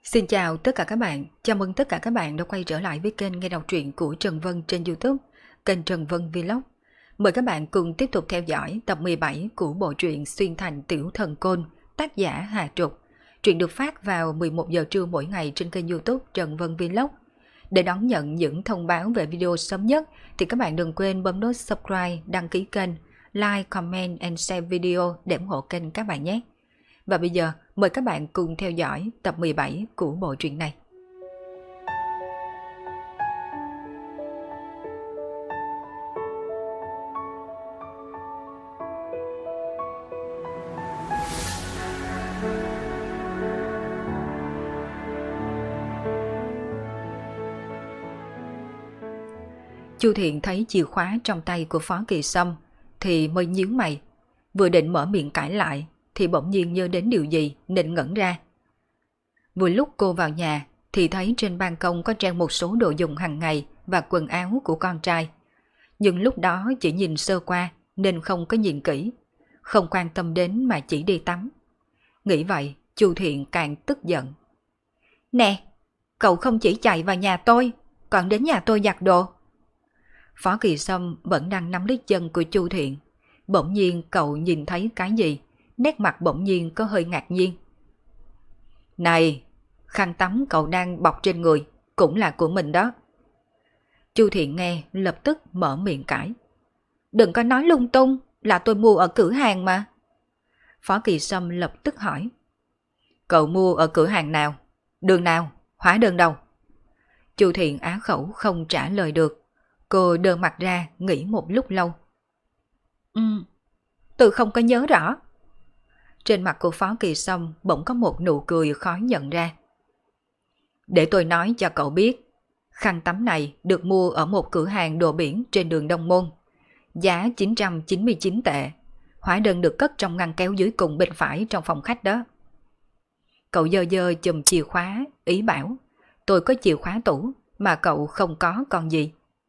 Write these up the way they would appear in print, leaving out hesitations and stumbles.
Xin chào tất cả các bạn, chào mừng tất cả các bạn đã quay trở lại với kênh nghe đọc truyện của Trần Vân trên YouTube, kênh Trần Vân Vlog. Mời các bạn cùng tiếp tục theo dõi tập 17 của bộ truyện Xuyên Thành Tiểu Thần Côn, tác giả Hà Trục. Truyện được phát vào 11 giờ trưa mỗi ngày trên kênh YouTube Trần Vân Vlog. Để đón nhận những thông báo về video sớm nhất thì các bạn đừng quên bấm nút subscribe, đăng ký kênh, like, comment and share video để ủng hộ kênh các bạn nhé. Và bây giờ, mời các bạn cùng theo dõi tập 17 của bộ truyện này. Chu Thiện thấy chìa khóa trong tay của Phó Kỳ Sâm thì mới nhíu mày, vừa định mở miệng cãi lại thì bỗng nhiên nhớ đến điều gì nên ngẩn ra. Vừa lúc cô vào nhà thì thấy trên ban công có treo một số đồ dùng hàng ngày và quần áo của con trai. Nhưng lúc đó chỉ nhìn sơ qua nên không có nhìn kỹ, không quan tâm đến mà chỉ đi tắm. Nghĩ vậy, Chu Thiện càng tức giận. Nè, cậu không chỉ chạy vào nhà tôi, còn đến nhà tôi giặt đồ. Phó Kỳ Sâm vẫn đang nắm lấy chân của Chu Thiện. Bỗng nhiên cậu nhìn thấy cái gì? Nét mặt bỗng nhiên có hơi ngạc nhiên. Này, khăn tắm cậu đang bọc trên người, cũng là của mình đó. Chu Thiện nghe lập tức mở miệng cãi. Đừng có nói lung tung, là tôi mua ở cửa hàng mà. Phó Kỳ Sâm lập tức hỏi. Cậu mua ở cửa hàng nào? Đường nào? Hóa đơn đâu? Chu Thiện á khẩu không trả lời được. Cô đơ mặt ra nghĩ một lúc lâu. Tôi không có nhớ rõ. Trên mặt của Phó Kỳ Sâm bỗng có một nụ cười khó nhận ra. Để tôi nói cho cậu biết, khăn tắm này được mua ở một cửa hàng đồ biển trên đường Đông Môn. Giá 999 tệ. Hóa đơn được cất trong ngăn kéo dưới cùng bên phải trong phòng khách đó. Cậu dơ dơ chùm chìa khóa, ý bảo. Tôi có chìa khóa tủ mà cậu không có còn gì.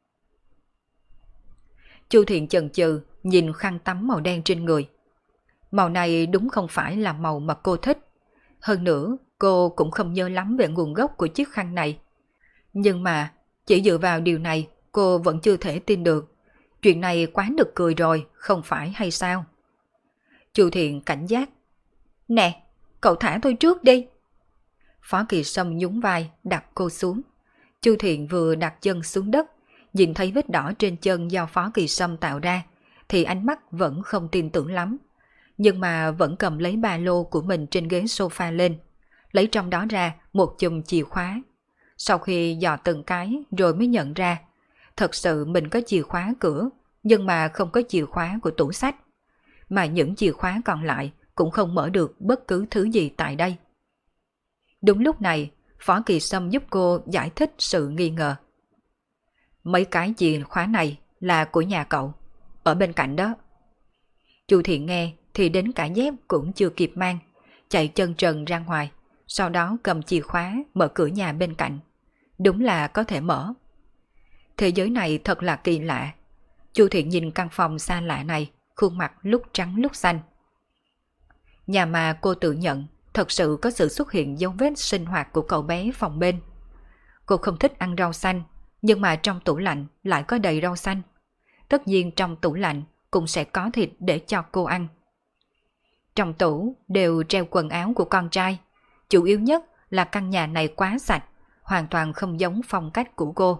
Chu Thiện chần chừ nhìn khăn tắm màu đen trên người. Màu này đúng không phải là màu mà cô thích. Hơn nữa, cô cũng không nhớ lắm về nguồn gốc của chiếc khăn này. Nhưng mà, chỉ dựa vào điều này, cô vẫn chưa thể tin được. Chuyện này quá nực cười rồi, không phải hay sao? Chu Thiện cảnh giác. Nè, cậu thả tôi trước đi. Phó Kỳ Sâm nhún vai, đặt cô xuống. Chu Thiện vừa đặt chân xuống đất, nhìn thấy vết đỏ trên chân do Phó Kỳ Sâm tạo ra, thì ánh mắt vẫn không tin tưởng lắm. Nhưng mà vẫn cầm lấy ba lô của mình trên ghế sofa lên, lấy trong đó ra một chùm chìa khóa. Sau khi dò từng cái rồi mới nhận ra, thật sự mình có chìa khóa cửa, nhưng mà không có chìa khóa của tủ sách. Mà những chìa khóa còn lại cũng không mở được bất cứ thứ gì tại đây. Đúng lúc này, Phó Kỳ Sâm giúp cô giải thích sự nghi ngờ. Mấy cái chìa khóa này là của nhà cậu, ở bên cạnh đó. Chu Thiện nghe thì đến cả dép cũng chưa kịp mang, chạy chân trần ra ngoài, sau đó cầm chìa khóa mở cửa nhà bên cạnh. Đúng là có thể mở. Thế giới này thật là kỳ lạ. Chu Thiện nhìn căn phòng xa lạ này, khuôn mặt lúc trắng lúc xanh. Nhà mà cô tự nhận thật sự có sự xuất hiện dấu vết sinh hoạt của cậu bé phòng bên. Cô không thích ăn rau xanh, nhưng mà trong tủ lạnh lại có đầy rau xanh. Tất nhiên trong tủ lạnh cũng sẽ có thịt để cho cô ăn. Trong tủ đều treo quần áo của con trai. Chủ yếu nhất là căn nhà này quá sạch, hoàn toàn không giống phong cách của cô.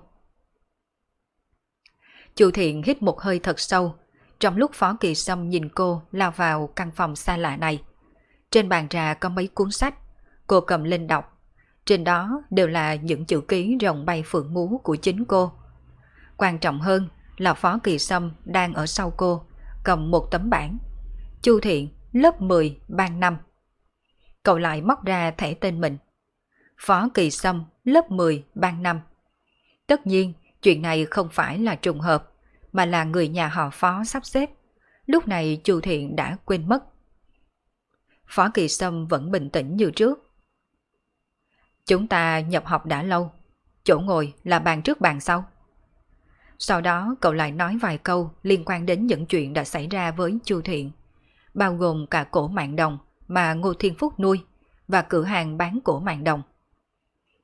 Chu Thiện hít một hơi thật sâu, trong lúc Phó Kỳ Sâm nhìn cô lao vào căn phòng xa lạ này. Trên bàn trà có mấy cuốn sách, cô cầm lên đọc. Trên đó đều là những chữ ký rồng bay phượng múa của chính cô. Quan trọng hơn là Phó Kỳ Sâm đang ở sau cô, cầm một tấm bảng. Chu Thiện, lớp 10, ban 5. Cậu lại móc ra thẻ tên mình. Phó Kỳ Sâm, lớp 10, ban 5. Tất nhiên, chuyện này không phải là trùng hợp, mà là người nhà họ Phó sắp xếp. Lúc này Chu Thiện đã quên mất. Phó Kỳ Sâm vẫn bình tĩnh như trước. Chúng ta nhập học đã lâu, chỗ ngồi là bàn trước bàn sau. Sau đó cậu lại nói vài câu liên quan đến những chuyện đã xảy ra với Chu Thiện, bao gồm cả cổ Mạn Đồng mà Ngô Thiên Phúc nuôi và cửa hàng bán cổ Mạn Đồng.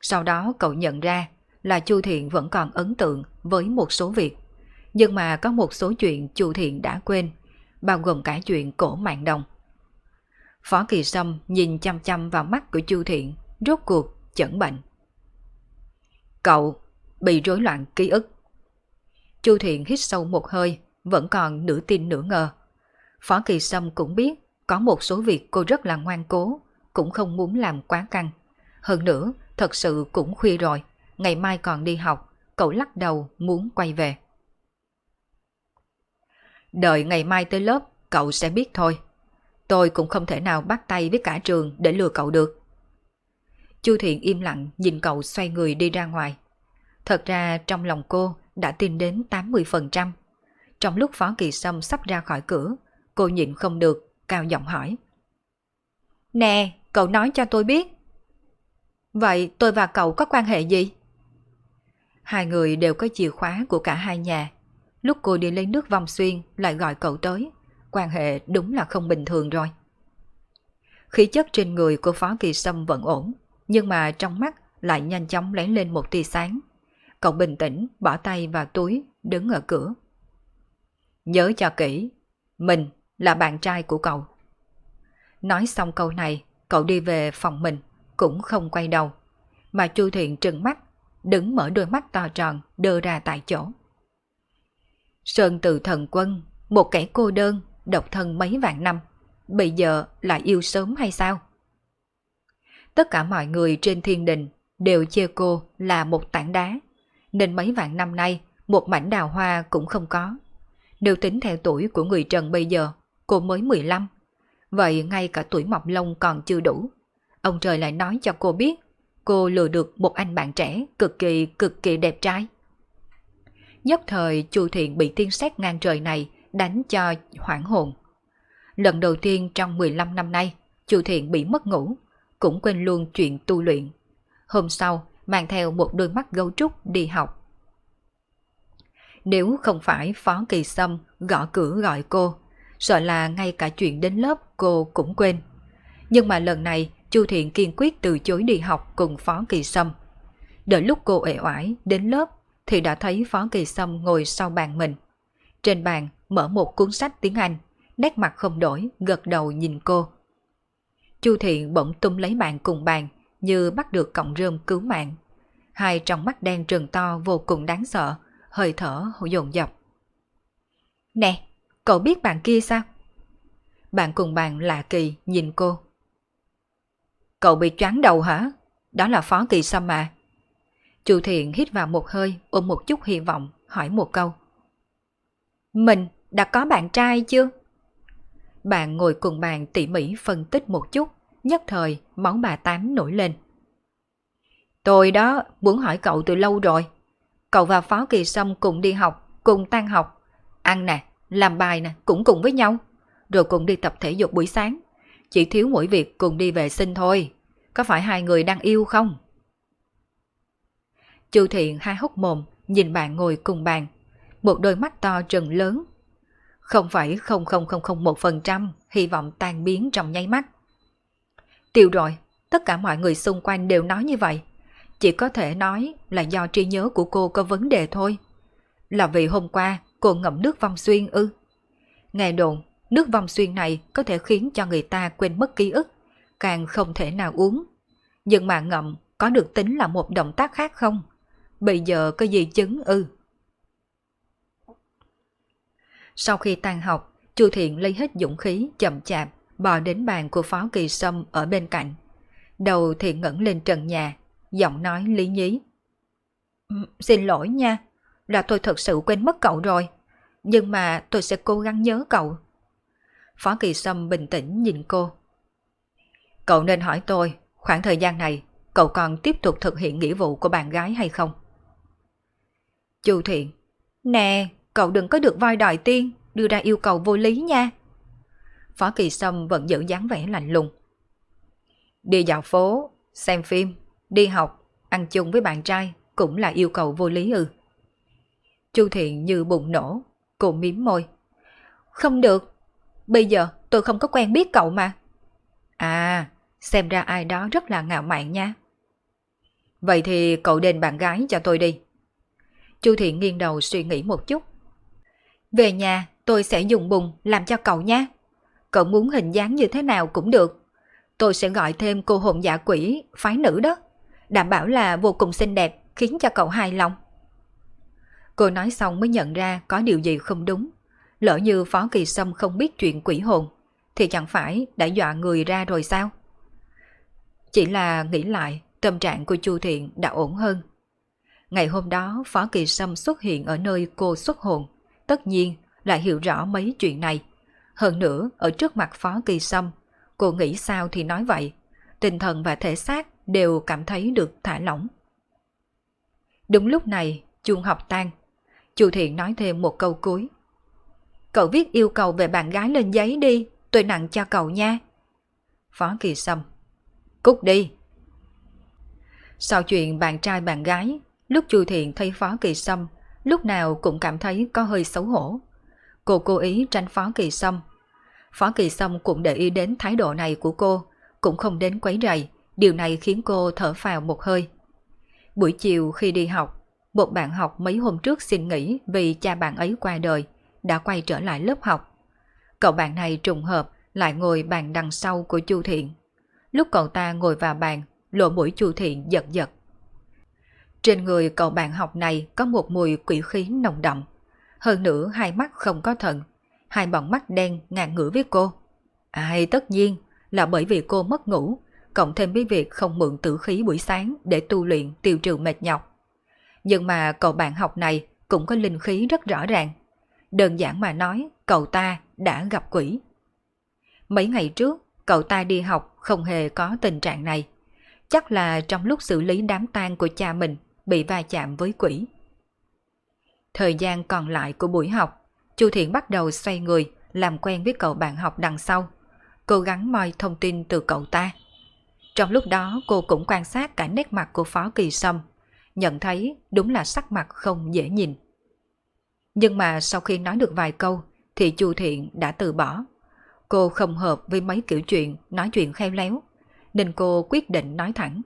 Sau đó cậu nhận ra là Chu Thiện vẫn còn ấn tượng với một số việc, nhưng mà có một số chuyện Chu Thiện đã quên, bao gồm cả chuyện cổ Mạn Đồng. Phó Kỳ Sâm nhìn chăm chăm vào mắt của Chu Thiện, rốt cuộc chẩn bệnh. Cậu bị rối loạn ký ức. Chu Thiện hít sâu một hơi, vẫn còn nửa tin nửa ngờ. Phó Kỳ Sâm cũng biết có một số việc cô rất là ngoan cố, cũng không muốn làm quá căng. Hơn nữa, thật sự cũng khuya rồi, ngày mai còn đi học, cậu lắc đầu muốn quay về. Đợi ngày mai tới lớp, cậu sẽ biết thôi. Tôi cũng không thể nào bắt tay với cả trường để lừa cậu được. Chu Thiện im lặng nhìn cậu xoay người đi ra ngoài. Thật ra trong lòng cô đã tin đến 80%. Trong lúc Phó Kỳ Sâm sắp ra khỏi cửa, cô nhịn không được, cao giọng hỏi. Nè, cậu nói cho tôi biết. Vậy tôi và cậu có quan hệ gì? Hai người đều có chìa khóa của cả hai nhà. Lúc cô đi lấy nước Vong Xuyên lại gọi cậu tới, quan hệ đúng là không bình thường rồi. Khí chất trên người của Phó Kỳ Sâm vẫn ổn, nhưng mà trong mắt lại nhanh chóng lóe lên một tia sáng. Cậu bình tĩnh bỏ tay vào túi, đứng ở cửa. Nhớ cho kỹ, mình là bạn trai của cậu. Nói xong câu này, cậu đi về phòng mình, cũng không quay đầu. Mà Chu Thiện trừng mắt, đứng mở đôi mắt to tròn, đơ ra tại chỗ. Sơn Từ Thần Quân, một kẻ cô đơn, độc thân mấy vạn năm, bây giờ lại yêu sớm hay sao? Tất cả mọi người trên thiên đình đều chê cô là một tảng đá, nên mấy vạn năm nay một mảnh đào hoa cũng không có. Nếu tính theo tuổi của người Trần bây giờ, cô mới 15, vậy ngay cả tuổi mọc lông còn chưa đủ. Ông trời lại nói cho cô biết, cô lừa được một anh bạn trẻ cực kỳ đẹp trai. Nhất thời Chu Thiện bị tiên sét ngang trời này đánh cho hoảng hồn. Lần đầu tiên trong 15 năm nay, Chu Thiện bị mất ngủ, cũng quên luôn chuyện tu luyện. Hôm sau, mang theo một đôi mắt gấu trúc đi học. Nếu không phải Phó Kỳ Sâm gõ cửa gọi cô, sợ là ngay cả chuyện đến lớp cô cũng quên. Nhưng mà lần này Chu Thiện kiên quyết từ chối đi học cùng Phó Kỳ Sâm. Đợi lúc cô uể oải đến lớp thì đã thấy Phó Kỳ Sâm ngồi sau bàn mình. Trên bàn mở một cuốn sách tiếng Anh, nét mặt không đổi, gật đầu nhìn cô. Chu Thiện bỗng tung lấy bạn cùng bàn, như bắt được cọng rơm cứu mạng. Hai trong mắt đen trừng to vô cùng đáng sợ, hơi thở dồn dập. Nè, cậu biết bạn kia sao? Bạn cùng bàn lạ kỳ nhìn cô. Cậu bị choáng đầu hả? Đó là Phó Kỳ Sâm mà. Chu Thiện hít vào một hơi, ôm một chút hy vọng, hỏi một câu. Mình đã có bạn trai chưa? Bạn ngồi cùng bàn tỉ mỉ phân tích một chút, nhất thời máu bà Tám nổi lên. Tôi đó muốn hỏi cậu từ lâu rồi. Cậu và Phó Kỳ Sâm cùng đi học, cùng tan học, ăn nè, làm bài nè, cũng cùng với nhau, rồi cùng đi tập thể dục buổi sáng. Chỉ thiếu mỗi việc cùng đi vệ sinh thôi. Có phải hai người đang yêu không? Chu Thiện há hốc mồm nhìn bạn ngồi cùng bàn, một đôi mắt to trừng lớn. 0,0001% hy vọng tan biến trong nháy mắt. Tiêu rồi, tất cả mọi người xung quanh đều nói như vậy. Chỉ có thể nói là do trí nhớ của cô có vấn đề thôi. Là vì hôm qua cô ngậm nước Vong Xuyên ư? Nghe đồn, nước Vong Xuyên này có thể khiến cho người ta quên mất ký ức, càng không thể nào uống. Nhưng mà ngậm có được tính là một động tác khác không? Bây giờ có gì chứng ư? Sau khi tan học, Chu Thiện lấy hết dũng khí chậm chạp bò đến bàn của Phó Kỳ Sâm ở bên cạnh. Đầu thì ngẩng lên trần nhà, giọng nói lý nhí. Xin lỗi nha, là tôi thật sự quên mất cậu rồi, nhưng mà tôi sẽ cố gắng nhớ cậu. Phó Kỳ Sâm bình tĩnh nhìn cô. Cậu nên hỏi tôi, khoảng thời gian này cậu còn tiếp tục thực hiện nghĩa vụ của bạn gái hay không? Chu Thiện, nè, cậu đừng có được voi đòi tiên, đưa ra yêu cầu vô lý nha. Phó Kỳ Sâm vẫn giữ dáng vẻ lạnh lùng. Đi dạo phố, xem phim, đi học, ăn chung với bạn trai cũng là yêu cầu vô lý ư? Chu Thiện như bùng nổ, cô mím môi. Không được, bây giờ tôi không có quen biết cậu mà. À, xem ra ai đó rất là ngạo mạn nha. Vậy thì cậu đền bạn gái cho tôi đi. Chu Thiện nghiêng đầu suy nghĩ một chút. Về nhà tôi sẽ dùng bùn làm cho cậu nha. Cậu muốn hình dáng như thế nào cũng được. Tôi sẽ gọi thêm cô hồn dạ quỷ phái nữ đó. Đảm bảo là vô cùng xinh đẹp, khiến cho cậu hài lòng. Cô nói xong mới nhận ra có điều gì không đúng. Lỡ như Phó Kỳ Sâm không biết chuyện quỷ hồn, thì chẳng phải đã dọa người ra rồi sao? Chỉ là nghĩ lại, tâm trạng của Chu Thiện đã ổn hơn. Ngày hôm đó Phó Kỳ Sâm xuất hiện ở nơi cô xuất hồn, tất nhiên là hiểu rõ mấy chuyện này. Hơn nữa, ở trước mặt Phó Kỳ Sâm, cô nghĩ sao thì nói vậy, tinh thần và thể xác đều cảm thấy được thả lỏng. Đúng lúc này, chuông học tan. Chu Thiện nói thêm một câu cuối. Cậu viết yêu cầu về bạn gái lên giấy đi, tôi nặng cho cậu nha. Phó Kỳ Sâm. Cút đi. Sau chuyện bạn trai bạn gái, lúc Chu Thiện thấy Phó Kỳ Sâm, lúc nào cũng cảm thấy có hơi xấu hổ. Cô cố ý tránh Phó Kỳ Sâm. Phó Kỳ Sâm cũng để ý đến thái độ này của cô, cũng không đến quấy rầy, điều này khiến cô thở phào một hơi. Buổi chiều khi đi học, một bạn học mấy hôm trước xin nghỉ vì cha bạn ấy qua đời, đã quay trở lại lớp học. Cậu bạn này trùng hợp lại ngồi bàn đằng sau của Chu Thiện. Lúc cậu ta ngồi vào bàn, lỗ mũi Chu Thiện giật giật. Trên người cậu bạn học này có một mùi quỷ khí nồng đậm. Hơn nữa hai mắt không có thần, hai bọng mắt đen ngàn ngửa với cô. Tất nhiên là bởi vì cô mất ngủ, cộng thêm với việc không mượn tử khí buổi sáng để tu luyện tiêu trừ mệt nhọc. Nhưng mà cậu bạn học này cũng có linh khí rất rõ ràng. Đơn giản mà nói, cậu ta đã gặp quỷ. Mấy ngày trước, cậu ta đi học không hề có tình trạng này. Chắc là trong lúc xử lý đám tang của cha mình bị va chạm với quỷ. Thời gian còn lại của buổi học, Chu Thiện bắt đầu xoay người làm quen với cậu bạn học đằng sau, cố gắng moi thông tin từ cậu ta. Trong lúc đó cô cũng quan sát cả nét mặt của Phó Kỳ Sâm, nhận thấy đúng là sắc mặt không dễ nhìn. Nhưng mà sau khi nói được vài câu thì Chu Thiện đã từ bỏ. Cô không hợp với mấy kiểu chuyện nói chuyện khéo léo, nên cô quyết định nói thẳng.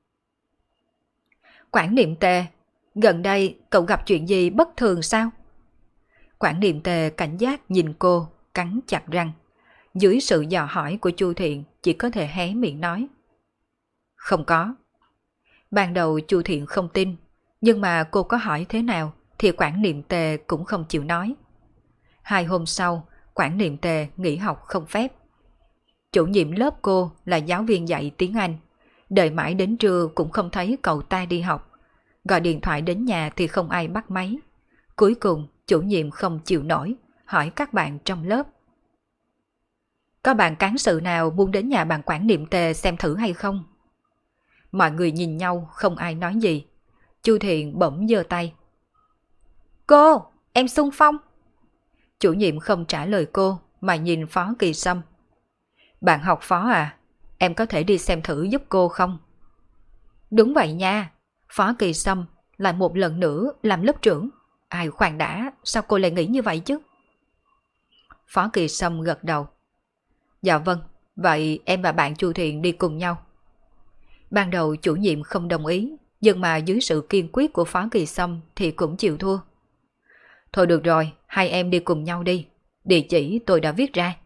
Quản Niệm Tề, gần đây cậu gặp chuyện gì bất thường sao? Quản Niệm Tề cảnh giác nhìn cô, cắn chặt răng. Dưới sự dò hỏi của Chu Thiện chỉ có thể hé miệng nói. Không có. Ban đầu Chu Thiện không tin, nhưng mà cô có hỏi thế nào thì Quản Niệm Tề cũng không chịu nói. 2 hôm sau, Quản Niệm Tề nghỉ học không phép. Chủ nhiệm lớp cô là giáo viên dạy tiếng Anh. Đợi mãi đến trưa cũng không thấy cậu ta đi học. Gọi điện thoại đến nhà thì không ai bắt máy. Cuối cùng chủ nhiệm không chịu nổi, hỏi các bạn trong lớp. Có bạn cán sự nào muốn đến nhà bạn Quản Niệm Tề xem thử hay không? Mọi người nhìn nhau không ai nói gì. Chu Thiện bỗng giơ tay. Cô, em xung phong. Chủ nhiệm không trả lời cô mà nhìn Phó Kỳ Sâm. Bạn học Phó à, em có thể đi xem thử giúp cô không? Đúng vậy nha. Phó Kỳ Sâm lại một lần nữa làm lớp trưởng. Ai khoan đã, sao cô lại nghĩ như vậy chứ? Phó Kỳ Sâm gật đầu. Dạ vâng, vậy em và bạn Chu Thiện đi cùng nhau. Ban đầu chủ nhiệm không đồng ý, nhưng mà dưới sự kiên quyết của Phó Kỳ Sâm thì cũng chịu thua. Thôi được rồi, hai em đi cùng nhau đi. Địa chỉ tôi đã viết ra.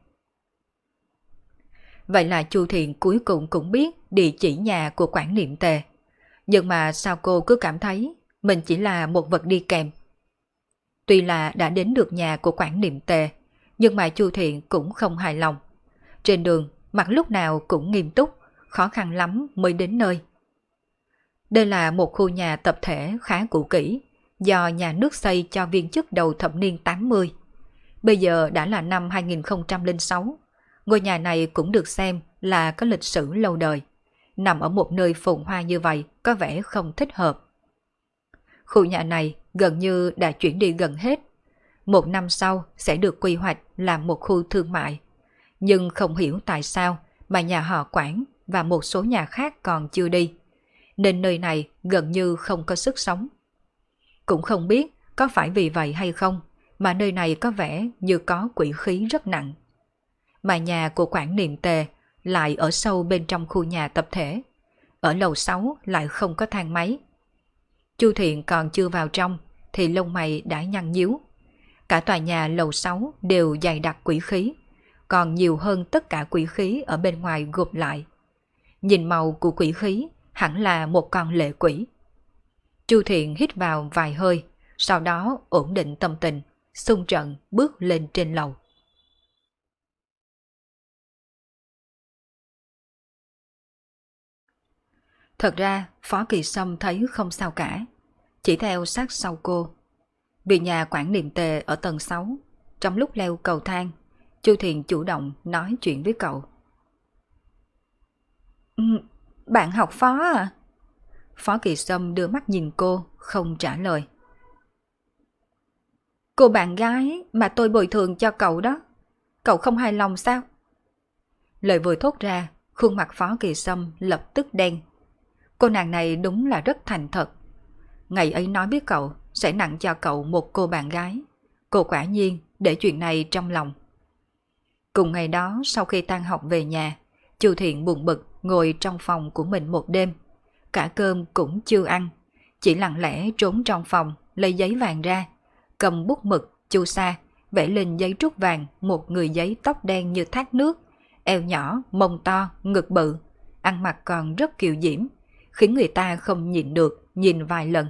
Vậy là Chu Thiện cuối cùng cũng biết địa chỉ nhà của Quản Niệm Tề. Nhưng mà sao cô cứ cảm thấy mình chỉ là một vật đi kèm. Tuy là đã đến được nhà của Quản Niệm Tề, nhưng mà Chu Thiện cũng không hài lòng. Trên đường, mặt lúc nào cũng nghiêm túc, khó khăn lắm mới đến nơi. Đây là một khu nhà tập thể khá cũ kỹ, do nhà nước xây cho viên chức đầu thập niên 80. Bây giờ đã là năm 2006, ngôi nhà này cũng được xem là có lịch sử lâu đời. Nằm ở một nơi phồn hoa như vậy có vẻ không thích hợp. Khu nhà này gần như đã chuyển đi gần hết. 1 năm sau sẽ được quy hoạch làm một khu thương mại. Nhưng không hiểu tại sao mà nhà họ Quản và một số nhà khác còn chưa đi, nên nơi này gần như không có sức sống. Cũng không biết có phải vì vậy hay không mà nơi này có vẻ như có quỷ khí rất nặng. Mà nhà của Quản Niệm Tề lại ở sâu bên trong khu nhà tập thể. ở lầu 6 lại không có thang máy. Chu Thiện còn chưa vào trong thì lông mày đã nhăn nhíu. Cả tòa nhà lầu 6 đều dày đặc quỷ khí, còn nhiều hơn tất cả quỷ khí ở bên ngoài gộp lại. Nhìn màu của quỷ khí hẳn là một con lệ quỷ. Chu Thiện hít vào vài hơi, sau đó ổn định tâm tình, xung trận bước lên trên lầu. Thật ra Phó Kỳ Sâm thấy không sao cả, chỉ theo sát sau cô. Vì nhà quản niệm tề ở tầng 6, trong lúc leo cầu thang, Chu Thiện chủ động nói chuyện với cậu. Bạn học Phó à? Phó Kỳ Sâm đưa mắt nhìn cô, không trả lời. Cô bạn gái mà tôi bồi thường cho cậu đó, cậu không hài lòng sao? Lời vừa thốt ra, khuôn mặt Phó Kỳ Sâm lập tức đen. Cô nàng này đúng là rất thành thật. Ngày ấy nói với cậu sẽ nặng cho cậu một cô bạn gái. Cô quả nhiên để chuyện này trong lòng. Cùng ngày đó sau khi tan học về nhà, Chu Thiện buồn bực ngồi trong phòng của mình một đêm. Cả cơm cũng chưa ăn, chỉ lặng lẽ trốn trong phòng lấy giấy vàng ra, cầm bút mực, chu sa, vẽ lên giấy trúc vàng một người giấy tóc đen như thác nước, eo nhỏ, mông to, ngực bự, ăn mặc còn rất kiều diễm, khiến người ta không nhịn được nhìn vài lần.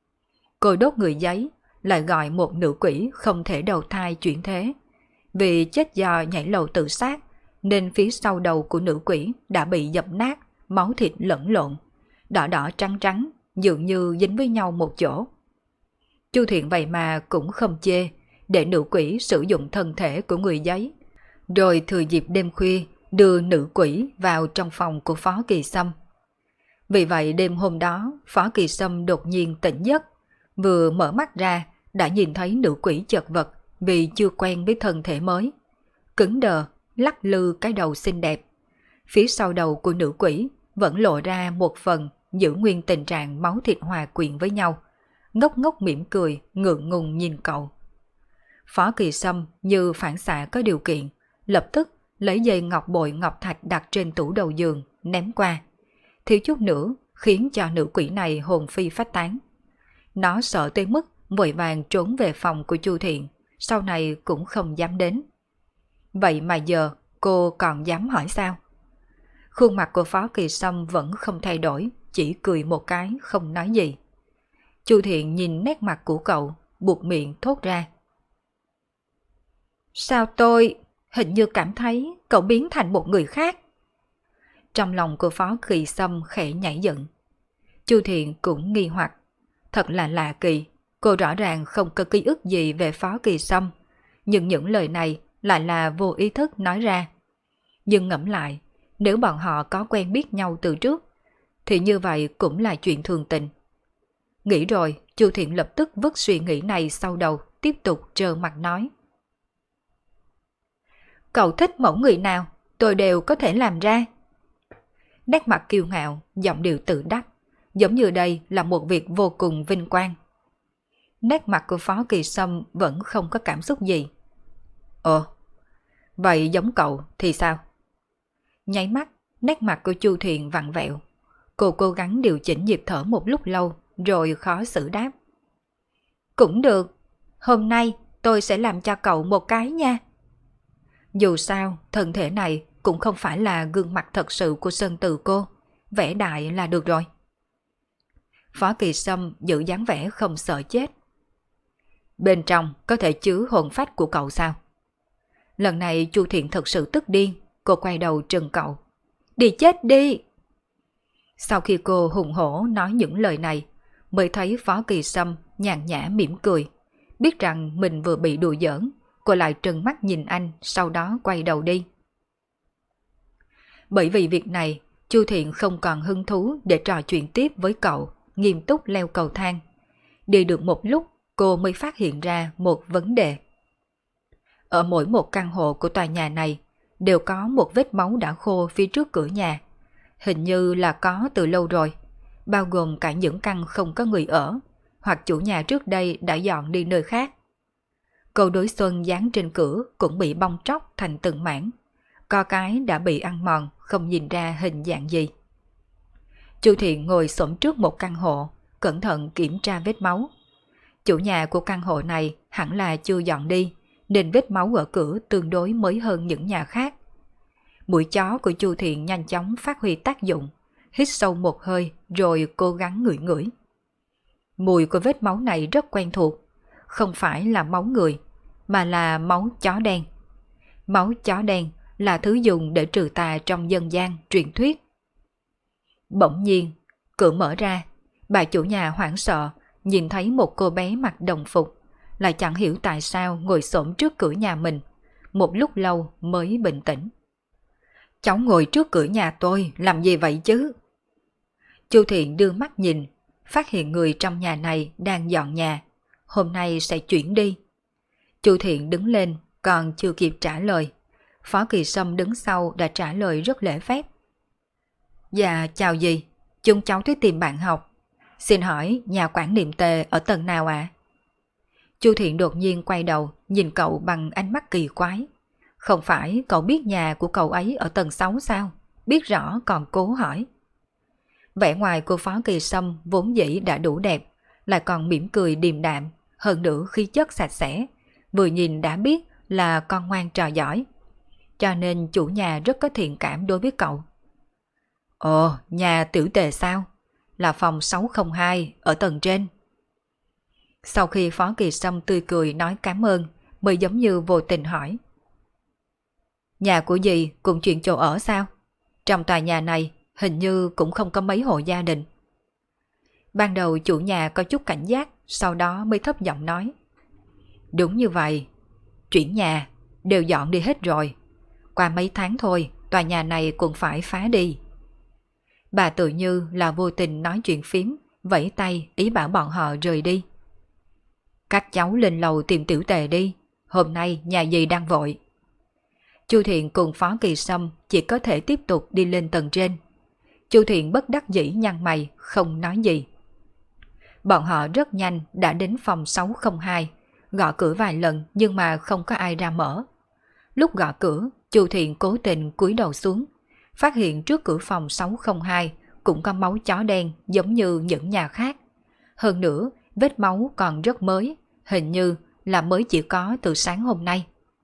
Cô đốt người giấy, lại gọi một nữ quỷ không thể đầu thai chuyển thế. Vì chết do nhảy lầu tự sát, nên phía sau đầu của nữ quỷ đã bị dập nát, máu thịt lẫn lộn, đỏ đỏ trắng trắng, dường như dính với nhau một chỗ. Chu Thiện vậy mà cũng không chê, để nữ quỷ sử dụng thân thể của người giấy, rồi thừa dịp đêm khuya đưa nữ quỷ vào trong phòng của Phó Kỳ Sâm. Vì vậy đêm hôm đó, Phó Kỳ Sâm đột nhiên tỉnh giấc, vừa mở mắt ra đã nhìn thấy nữ quỷ chật vật vì chưa quen với thân thể mới. Cứng đờ, lắc lư cái đầu xinh đẹp. Phía sau đầu của nữ quỷ vẫn lộ ra một phần giữ nguyên tình trạng máu thịt hòa quyện với nhau. Ngốc ngốc mỉm cười, ngượng ngùng nhìn cậu. Phó Kỳ Sâm như phản xạ có điều kiện, lập tức lấy dây ngọc bội ngọc thạch đặt trên tủ đầu giường, ném qua. Thiếu chút nữa khiến cho nữ quỷ này hồn phi phách tán. Nó sợ tới mức vội vàng trốn về phòng của Chu Thiện, sau này cũng không dám đến. Vậy mà giờ cô còn dám hỏi sao? Khuôn mặt của Phó Kỳ Sâm vẫn không thay đổi, chỉ cười một cái không nói gì. Chu Thiện nhìn nét mặt của cậu, buột miệng thốt ra. Sao tôi hình như cảm thấy cậu biến thành một người khác? Trong lòng của Phó Kỳ Sâm khẽ nhảy dựng. Chu Thiện cũng nghi hoặc. Thật là lạ kỳ, cô rõ ràng không có ký ức gì về Phó Kỳ Sâm, nhưng những lời này lại là vô ý thức nói ra. Nhưng ngẫm lại, nếu bọn họ có quen biết nhau từ trước, thì như vậy cũng là chuyện thường tình. Nghĩ rồi, Chu Thiện lập tức vứt suy nghĩ này sau đầu, tiếp tục trơ mặt nói. Cậu thích mẫu người nào, tôi đều có thể làm ra. Nét mặt kiêu ngạo, giọng điệu tự đắc, giống như đây là một việc vô cùng vinh quang. Nét mặt của Phó Kỳ Sâm vẫn không có cảm xúc gì. Vậy giống cậu thì sao? Nháy mắt, nét mặt của Chu Thiện vặn vẹo. Cô cố gắng điều chỉnh nhịp thở một lúc lâu, rồi khó xử đáp. Cũng được, hôm nay tôi sẽ làm cho cậu một cái nha. Dù sao, thân thể này cũng không phải là gương mặt thật sự của Sơn Từ cô, vẽ đại là được rồi. Phó Kỳ Sâm giữ dáng vẻ không sợ chết. Bên trong có thể chứa hồn phách của cậu sao? Lần này Chu Thiện thật sự tức điên, cô quay đầu trừng cậu. Đi chết đi! Sau khi cô hùng hổ nói những lời này, mới thấy Phó Kỳ Sâm nhàn nhã mỉm cười. Biết rằng mình vừa bị đùa giỡn, cô lại trừng mắt nhìn anh, sau đó quay đầu đi. Bởi vì việc này, Chu Thiện không còn hứng thú để trò chuyện tiếp với cậu, nghiêm túc leo cầu thang. Đi được một lúc, cô mới phát hiện ra một vấn đề. Ở mỗi một căn hộ của tòa nhà này, đều có một vết máu đã khô phía trước cửa nhà. Hình như là có từ lâu rồi, bao gồm cả những căn không có người ở, hoặc chủ nhà trước đây đã dọn đi nơi khác. Câu đối xuân dán trên cửa cũng bị bong tróc thành từng mảng, có cái đã bị ăn mòn, không nhìn ra hình dạng gì. Chu Thiện ngồi xổm trước một căn hộ, cẩn thận kiểm tra vết máu. Chủ nhà của căn hộ này hẳn là chưa dọn đi, nên vết máu ở cửa tương đối mới hơn những nhà khác. Mũi chó của Chu Thiện nhanh chóng phát huy tác dụng, hít sâu một hơi rồi cố gắng ngửi ngửi. Mùi của vết máu này rất quen thuộc, không phải là máu người, mà là máu chó đen. Máu chó đen là thứ dùng để trừ tà trong dân gian truyền thuyết. Bỗng nhiên, cửa mở ra, bà chủ nhà hoảng sợ, nhìn thấy một cô bé mặc đồng phục, lại chẳng hiểu tại sao ngồi xổm trước cửa nhà mình, một lúc lâu mới bình tĩnh. Cháu ngồi trước cửa nhà tôi, làm gì vậy chứ? Chu Thiện đưa mắt nhìn, phát hiện người trong nhà này đang dọn nhà, hôm nay sẽ chuyển đi. Chu Thiện đứng lên, còn chưa kịp trả lời. Phó Kỳ Sâm đứng sau đã trả lời rất lễ phép. Dạ, chào dì, chúng cháu tới tìm bạn học. Xin hỏi nhà quản niệm Tề ở tầng nào ạ? Chu Thiện đột nhiên quay đầu, nhìn cậu bằng ánh mắt kỳ quái. Không phải cậu biết nhà của cậu ấy ở tầng 6 sao? Biết rõ còn cố hỏi. Vẻ ngoài của Phó Kỳ Sâm vốn dĩ đã đủ đẹp, lại còn mỉm cười điềm đạm, hơn nữa khí chất sạch sẽ, vừa nhìn đã biết là con ngoan trò giỏi. Cho nên chủ nhà rất có thiện cảm đối với cậu. Ồ, nhà Tiểu Tề sao? Là phòng 602 ở tầng trên. Sau khi Phó Kỳ Sâm tươi cười nói cảm ơn, mới giống như vô tình hỏi. Nhà của dì cũng chuyển chỗ ở sao? Trong tòa nhà này hình như cũng không có mấy hộ gia đình. Ban đầu chủ nhà có chút cảnh giác, sau đó mới thấp giọng nói. Đúng như vậy, chuyển nhà, đều dọn đi hết rồi. Qua mấy tháng thôi, tòa nhà này cũng phải phá đi. Bà tự như là vô tình nói chuyện phím, vẫy tay ý bảo bọn họ rời đi. Các cháu lên lầu tìm Tiểu Tề đi, hôm nay nhà dì đang vội. Chu Thiện cùng Phó Kỳ Sâm chỉ có thể tiếp tục đi lên tầng trên. Chu Thiện bất đắc dĩ nhăn mày, không nói gì. Bọn họ rất nhanh đã đến phòng 602, gõ cửa vài lần nhưng mà không có ai ra mở. Lúc gõ cửa, Chu Thiện cố tình cúi đầu xuống, phát hiện trước cửa phòng 602 cũng có máu chó đen giống như những nhà khác. Hơn nữa, vết máu còn rất mới, hình như là mới chỉ có từ sáng hôm nay.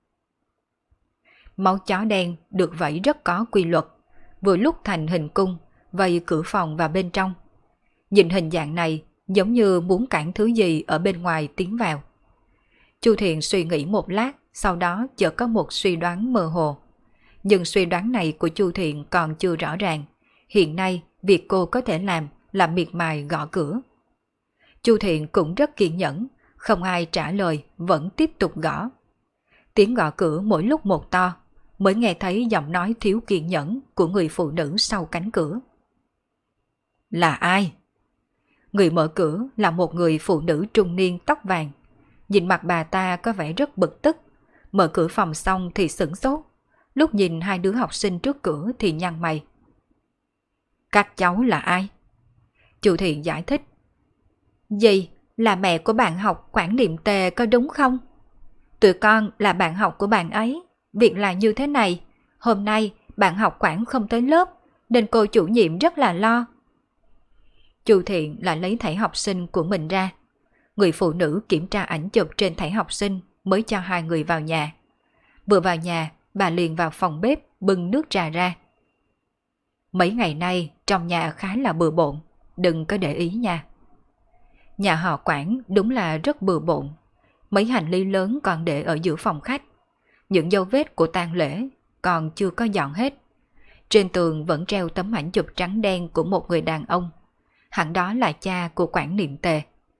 Máu chó đen được vẩy rất có quy luật, vừa lúc thành hình cung, vây cửa phòng vào bên trong. Nhìn hình dạng này giống như muốn cản thứ gì ở bên ngoài tiến vào. Chu Thiện suy nghĩ một lát, sau đó chợt có một suy đoán mơ hồ. Nhưng suy đoán này của Chu Thiện còn chưa rõ ràng. Hiện nay, việc cô có thể làm là miệt mài gõ cửa. Chu Thiện cũng rất kiên nhẫn, không ai trả lời, vẫn tiếp tục gõ. Tiếng gõ cửa mỗi lúc một to, mới nghe thấy giọng nói thiếu kiên nhẫn của người phụ nữ sau cánh cửa. Là ai? Người mở cửa là một người phụ nữ trung niên tóc vàng. Nhìn mặt bà ta có vẻ rất bực tức. Mở cửa phòng xong thì sửng sốt. Lúc nhìn hai đứa học sinh trước cửa thì nhăn mày. Các cháu là ai? Chu Thiện giải thích. Dì là mẹ của bạn học Quản Niệm Tề có đúng không? Tụi con là bạn học của bạn ấy. Việc là như thế này. Hôm nay bạn học Quản không tới lớp, nên cô chủ nhiệm rất là lo. Chu Thiện lại lấy thẻ học sinh của mình ra. Người phụ nữ kiểm tra ảnh chụp trên thẻ học sinh mới cho hai người vào nhà. Vừa vào nhà, bà liền vào phòng bếp bưng nước trà ra. Mấy ngày nay trong nhà khá là bừa bộn, đừng có để ý nha. Nhà họ Quản đúng là rất bừa bộn. Mấy hành lý lớn còn để ở giữa phòng khách. Những dấu vết của tang lễ còn chưa có dọn hết. Trên tường vẫn treo tấm ảnh chụp trắng đen của một người đàn ông. Hẳn đó là cha của Quản Niệm Tề.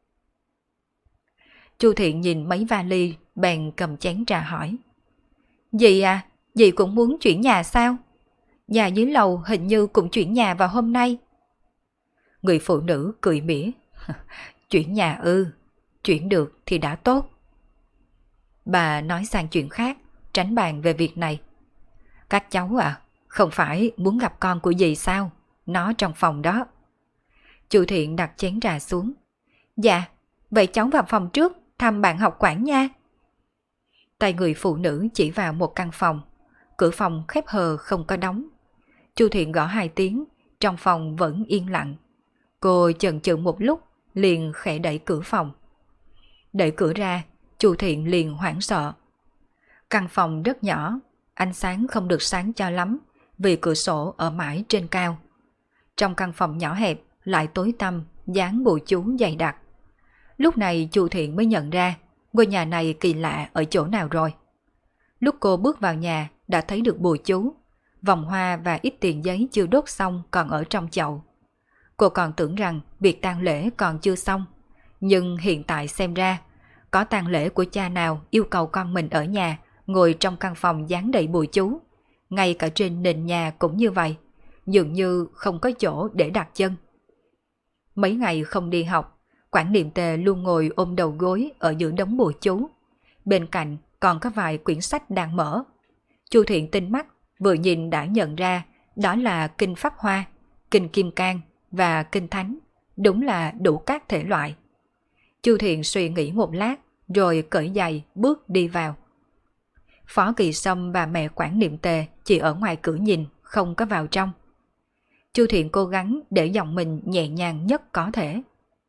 Chu Thiện nhìn mấy vali, bèn cầm chén trà hỏi. Dì à, dì cũng muốn chuyển nhà sao? Nhà dưới lầu hình như cũng chuyển nhà vào hôm nay. Người phụ nữ cười mỉa. Chuyển nhà ư, chuyển được thì đã tốt. Bà nói sang chuyện khác, tránh bàn về việc này. Các cháu à, không phải muốn gặp con của dì sao? Nó trong phòng đó. Chu Thiện đặt chén trà xuống. Dạ, vậy cháu vào phòng trước thăm bạn học Quản nha. Tay người phụ nữ chỉ vào một căn phòng. Cửa phòng khép hờ không có đóng. Chu Thiện gõ 2 tiếng, trong phòng vẫn yên lặng. Cô chần chừ một lúc, liền khẽ đẩy cửa phòng. Đẩy cửa ra, Chu Thiện liền hoảng sợ. Căn phòng rất nhỏ, ánh sáng không được sáng cho lắm, vì cửa sổ ở mãi trên cao. Trong căn phòng nhỏ hẹp lại tối tăm, dán bùa chú dày đặc. Lúc này Chu Thiện mới nhận ra ngôi nhà này kỳ lạ ở chỗ nào rồi. Lúc cô bước vào nhà đã thấy được bùa chú, vòng hoa và ít tiền giấy chưa đốt xong còn ở trong chậu. Cô còn tưởng rằng việc tang lễ còn chưa xong, nhưng hiện tại xem ra, có tang lễ của cha nào yêu cầu con mình ở nhà ngồi trong căn phòng dán đầy bùa chú. Ngay cả trên nền nhà cũng như vậy, dường như không có chỗ để đặt chân. Mấy ngày không đi học, Quản Niệm Tề luôn ngồi ôm đầu gối ở giữa đống bùa chú. Bên cạnh còn có vài quyển sách đang mở. Chu Thiện tinh mắt, vừa nhìn đã nhận ra đó là kinh Pháp Hoa, kinh Kim Cang và kinh Thánh, đúng là đủ các thể loại. Chu Thiện suy nghĩ một lát, rồi cởi giày bước đi vào. Phó Kỳ Sâm và mẹ Quản Niệm Tề chỉ ở ngoài cửa nhìn, không có vào trong. Chu Thiện cố gắng để giọng mình nhẹ nhàng nhất có thể.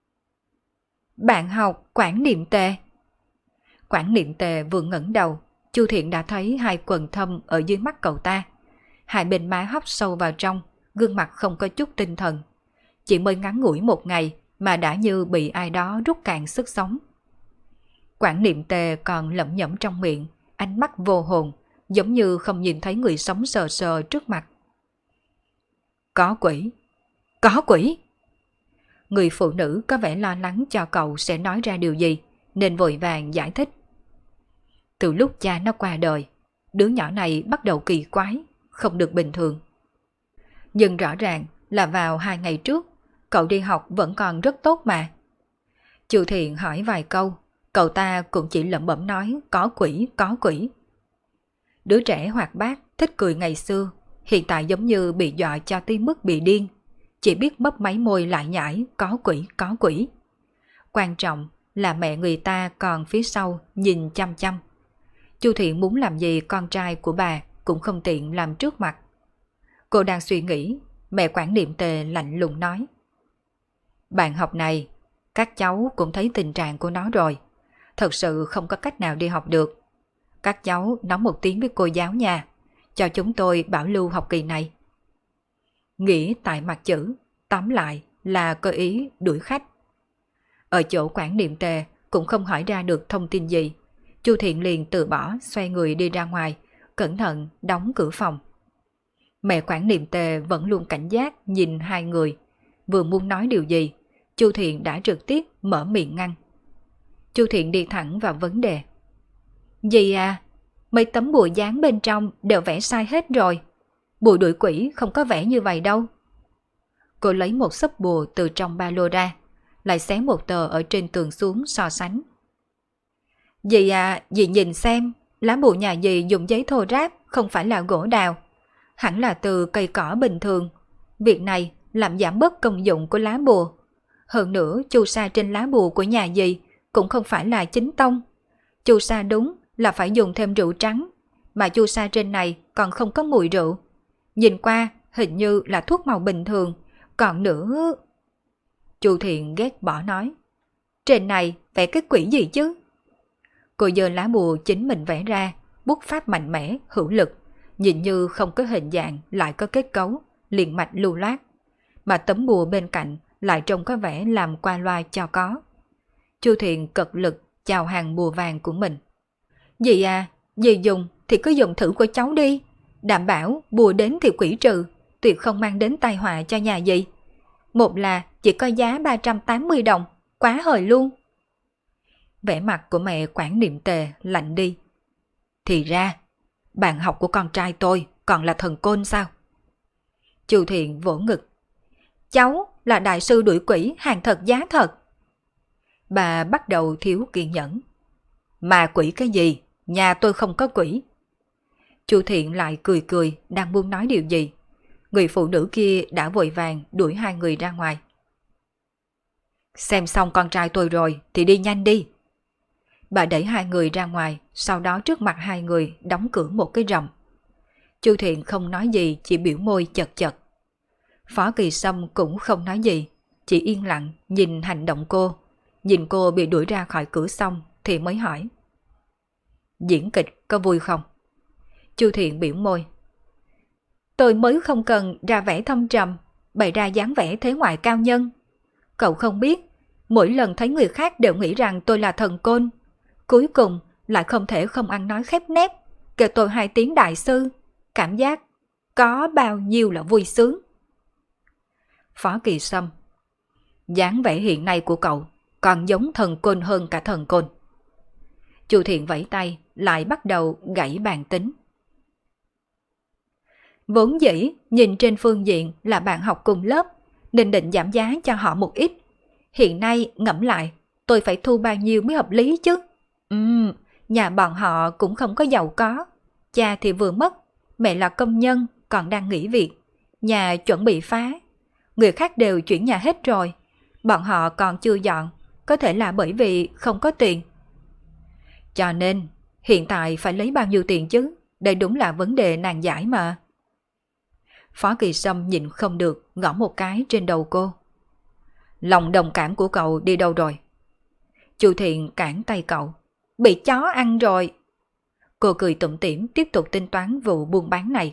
Bạn học Quản Niệm Tề. Quản Niệm Tề vừa ngẩng đầu, Chu Thiện đã thấy hai quầng thâm ở dưới mắt cậu ta. Hai bên má hóc sâu vào trong, gương mặt không có chút tinh thần. Chỉ mới ngắn ngủi một ngày mà đã như bị ai đó rút cạn sức sống. Quản Niệm Tề còn lẩm nhẩm trong miệng, ánh mắt vô hồn, giống như không nhìn thấy người sống sờ sờ trước mặt. Có quỷ! Có quỷ! Người phụ nữ có vẻ lo lắng cho cậu sẽ nói ra điều gì, nên vội vàng giải thích. Từ lúc cha nó qua đời, đứa nhỏ này bắt đầu kỳ quái, không được bình thường. Nhưng rõ ràng là vào 2 ngày trước, cậu đi học vẫn còn rất tốt mà. Chu Thiện hỏi vài câu, cậu ta cũng chỉ lẩm bẩm nói có quỷ, có quỷ. Đứa trẻ hoạt bát, thích cười ngày xưa, hiện tại giống như bị dọa cho tới mức bị điên. Chỉ biết mấp máy môi lại nhảy có quỷ, có quỷ. Quan trọng là mẹ người ta còn phía sau nhìn chăm chăm. Chu Thiện muốn làm gì con trai của bà cũng không tiện làm trước mặt. Cô đang suy nghĩ, mẹ Quản Niệm Tề lạnh lùng nói. Bạn học này, các cháu cũng thấy tình trạng của nó rồi. Thật sự không có cách nào đi học được. Các cháu nói một tiếng với cô giáo nha, cho chúng tôi bảo lưu học kỳ này. Nghĩ tại mặt chữ, tóm lại là có ý đuổi khách. Ở chỗ Quản Niệm Tề cũng không hỏi ra được thông tin gì. Chu Thiện liền từ bỏ, xoay người đi ra ngoài, cẩn thận đóng cửa phòng. Mẹ Quản Niệm Tề vẫn luôn cảnh giác nhìn hai người. Vừa muốn nói điều gì, Chu Thiện đã trực tiếp mở miệng ngăn. Chu Thiện đi thẳng vào vấn đề. Dì à, mấy tấm bùa dán bên trong đều vẽ sai hết rồi. Bùa đuổi quỷ không có vẽ như vậy đâu. Cô lấy một xấp bùa từ trong ba lô ra, lại xé một tờ ở trên tường xuống so sánh. Dì à, dì nhìn xem, lá bùa nhà dì dùng giấy thô ráp, không phải là gỗ đào. Hẳn là từ cây cỏ bình thường. Việc này làm giảm bớt công dụng của lá bùa. Hơn nữa, chu sa trên lá bùa của nhà dì cũng không phải là chính tông. Chu sa đúng là phải dùng thêm rượu trắng, mà chu sa trên này còn không có mùi rượu. Nhìn qua hình như là thuốc màu bình thường, còn nữa... Chu Thiện ghét bỏ nói. Trên này vẽ cái quỷ gì chứ? Cô giơ lá bùa chính mình vẽ ra, bút pháp mạnh mẽ, hữu lực, nhìn như không có hình dạng lại có kết cấu, liền mạch lưu loát. Mà tấm bùa bên cạnh lại trông có vẻ làm qua loa cho có. Chu Thiện cật lực chào hàng bùa vàng của mình. Dì à, dì dùng thì cứ dùng thử của cháu đi. Đảm bảo bùa đến thì quỷ trừ, tuyệt không mang đến tai họa cho nhà dì. Một là chỉ có giá 380 đồng, quá hời luôn. Vẻ mặt của mẹ Quản Niệm Tề lạnh đi. Thì ra, bạn học của con trai tôi còn là thần côn sao? Chu Thiện vỗ ngực. Cháu là đại sư đuổi quỷ hàng thật giá thật. Bà bắt đầu thiếu kiên nhẫn. Mà quỷ cái gì? Nhà tôi không có quỷ. Chu Thiện lại cười cười, đang muốn nói điều gì. Người phụ nữ kia đã vội vàng đuổi hai người ra ngoài. Xem xong con trai tôi rồi thì đi nhanh đi. Bà đẩy hai người ra ngoài, sau đó trước mặt hai người đóng cửa một cái rầm. Chu Thiện không nói gì, chỉ biểu môi chật chật. Phó Kỳ Sâm cũng không nói gì, chỉ yên lặng nhìn hành động cô. Nhìn cô bị đuổi ra khỏi cửa xong thì mới hỏi. Diễn kịch có vui không? Chu Thiện biểu môi. Tôi mới không cần ra vẻ thâm trầm, bày ra dáng vẻ thế ngoại cao nhân. Cậu không biết, mỗi lần thấy người khác đều nghĩ rằng tôi là thần côn. Cuối cùng lại không thể không ăn nói khép nép, kêu tôi 2 tiếng đại sư. Cảm giác có bao nhiêu là vui sướng. Phó Kỳ Sâm. Dáng vẻ hiện nay của cậu còn giống thần côn hơn cả thần côn. Chu Thiện vẫy tay, lại bắt đầu gãy bàn tính. Vốn dĩ, nhìn trên phương diện là bạn học cùng lớp, nên định giảm giá cho họ một ít. Hiện nay ngẫm lại, tôi phải thu bao nhiêu mới hợp lý chứ? Nhà bọn họ cũng không có giàu có. Cha thì vừa mất, mẹ là công nhân, còn đang nghỉ việc. Nhà chuẩn bị phá. Người khác đều chuyển nhà hết rồi. Bọn họ còn chưa dọn, có thể là bởi vì không có tiền. Cho nên, hiện tại phải lấy bao nhiêu tiền chứ? Đây đúng là vấn đề nan giải mà. Phó Kỳ Sâm nhìn không được, gõ một cái trên đầu cô. Lòng đồng cảm của cậu đi đâu rồi? Chu Thiện cản tay cậu. Bị chó ăn rồi. Cô cười tủm tỉm tiếp tục tính toán vụ buôn bán này.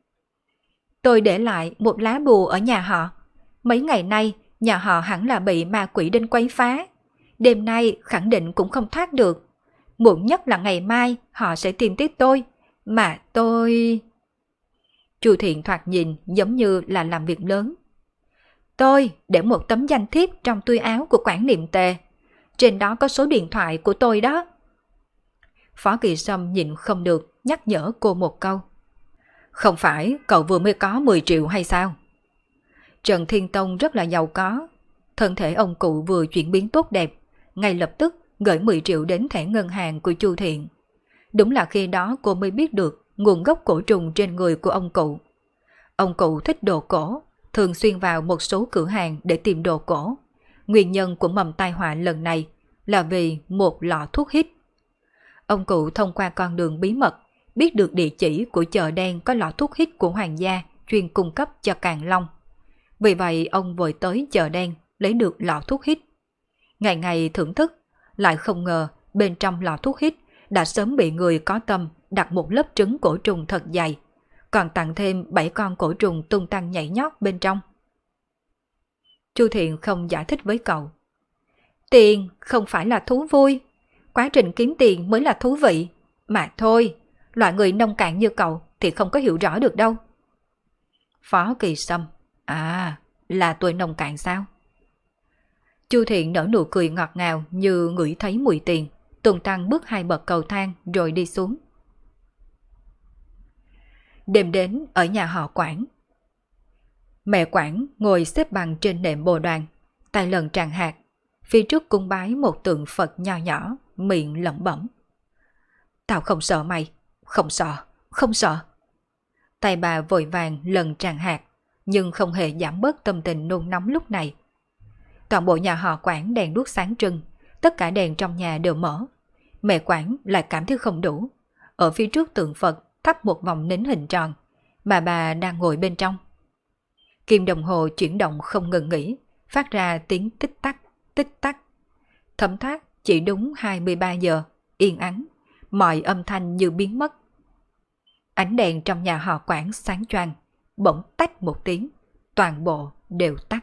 Tôi để lại một lá bùa ở nhà họ. Mấy ngày nay, nhà họ hẳn là bị ma quỷ đinh quấy phá. Đêm nay khẳng định cũng không thoát được. Muộn nhất là ngày mai họ sẽ tìm tới tôi. Mà tôi... Chu Thiện thoạt nhìn giống như là làm việc lớn. Tôi để một tấm danh thiếp trong túi áo của quản niệm tề. Trên đó có số điện thoại của tôi đó. Phó Kỳ Sâm nhịn không được nhắc nhở cô một câu. Không phải cậu vừa mới có 10 triệu hay sao? Trần Thiên Tông rất là giàu có. Thân thể ông cụ vừa chuyển biến tốt đẹp, ngay lập tức gửi 10 triệu đến thẻ ngân hàng của Chu Thiện. Đúng là khi đó cô mới biết được nguồn gốc cổ trùng trên người của ông cụ. Ông cụ thích đồ cổ, thường xuyên vào một số cửa hàng để tìm đồ cổ. Nguyên nhân của mầm tai họa lần này là vì một lọ thuốc hít. Ông cụ thông qua con đường bí mật biết được địa chỉ của chợ đen có lọ thuốc hít của hoàng gia chuyên cung cấp cho Càn Long. Vì vậy ông vội tới chợ đen lấy được lọ thuốc hít. Ngày ngày thưởng thức, lại không ngờ bên trong lọ thuốc hít đã sớm bị người có tâm đặt một lớp trứng cổ trùng thật dày, còn tặng thêm 7 con cổ trùng tung tăng nhảy nhót bên trong. Chu Thiện không giải thích với cậu. Tiền không phải là thú vui, quá trình kiếm tiền mới là thú vị. Mà thôi, loại người nông cạn như cậu thì không có hiểu rõ được đâu. Phó Kỳ Sâm. À, là tôi nông cạn sao? Chu Thiện nở nụ cười ngọt ngào như ngửi thấy mùi tiền, tung tăng bước 2 bậc cầu thang rồi đi xuống. Đêm đến ở nhà họ Quản. Mẹ Quản ngồi xếp bằng trên nệm bồ đoàn, tay lần tràng hạt, phía trước cung bái một tượng Phật nho nhỏ, miệng lẩm bẩm. Tao không sợ mày, không sợ, không sợ. Tay bà vội vàng lần tràng hạt, nhưng không hề giảm bớt tâm tình nôn nóng lúc này. Toàn bộ nhà họ Quản đèn đuốc sáng trưng, tất cả đèn trong nhà đều mở. Mẹ Quản lại cảm thấy không đủ. Ở phía trước tượng Phật thắp một vòng nến hình tròn, mà bà đang ngồi bên trong. Kim đồng hồ chuyển động không ngừng nghỉ, phát ra tiếng tích tắc, tích tắc. Thấm thát chỉ đúng 23 giờ, yên ắng, mọi âm thanh như biến mất. Ánh đèn trong nhà họ Quản sáng choang, bỗng tách một tiếng, toàn bộ đều tắt.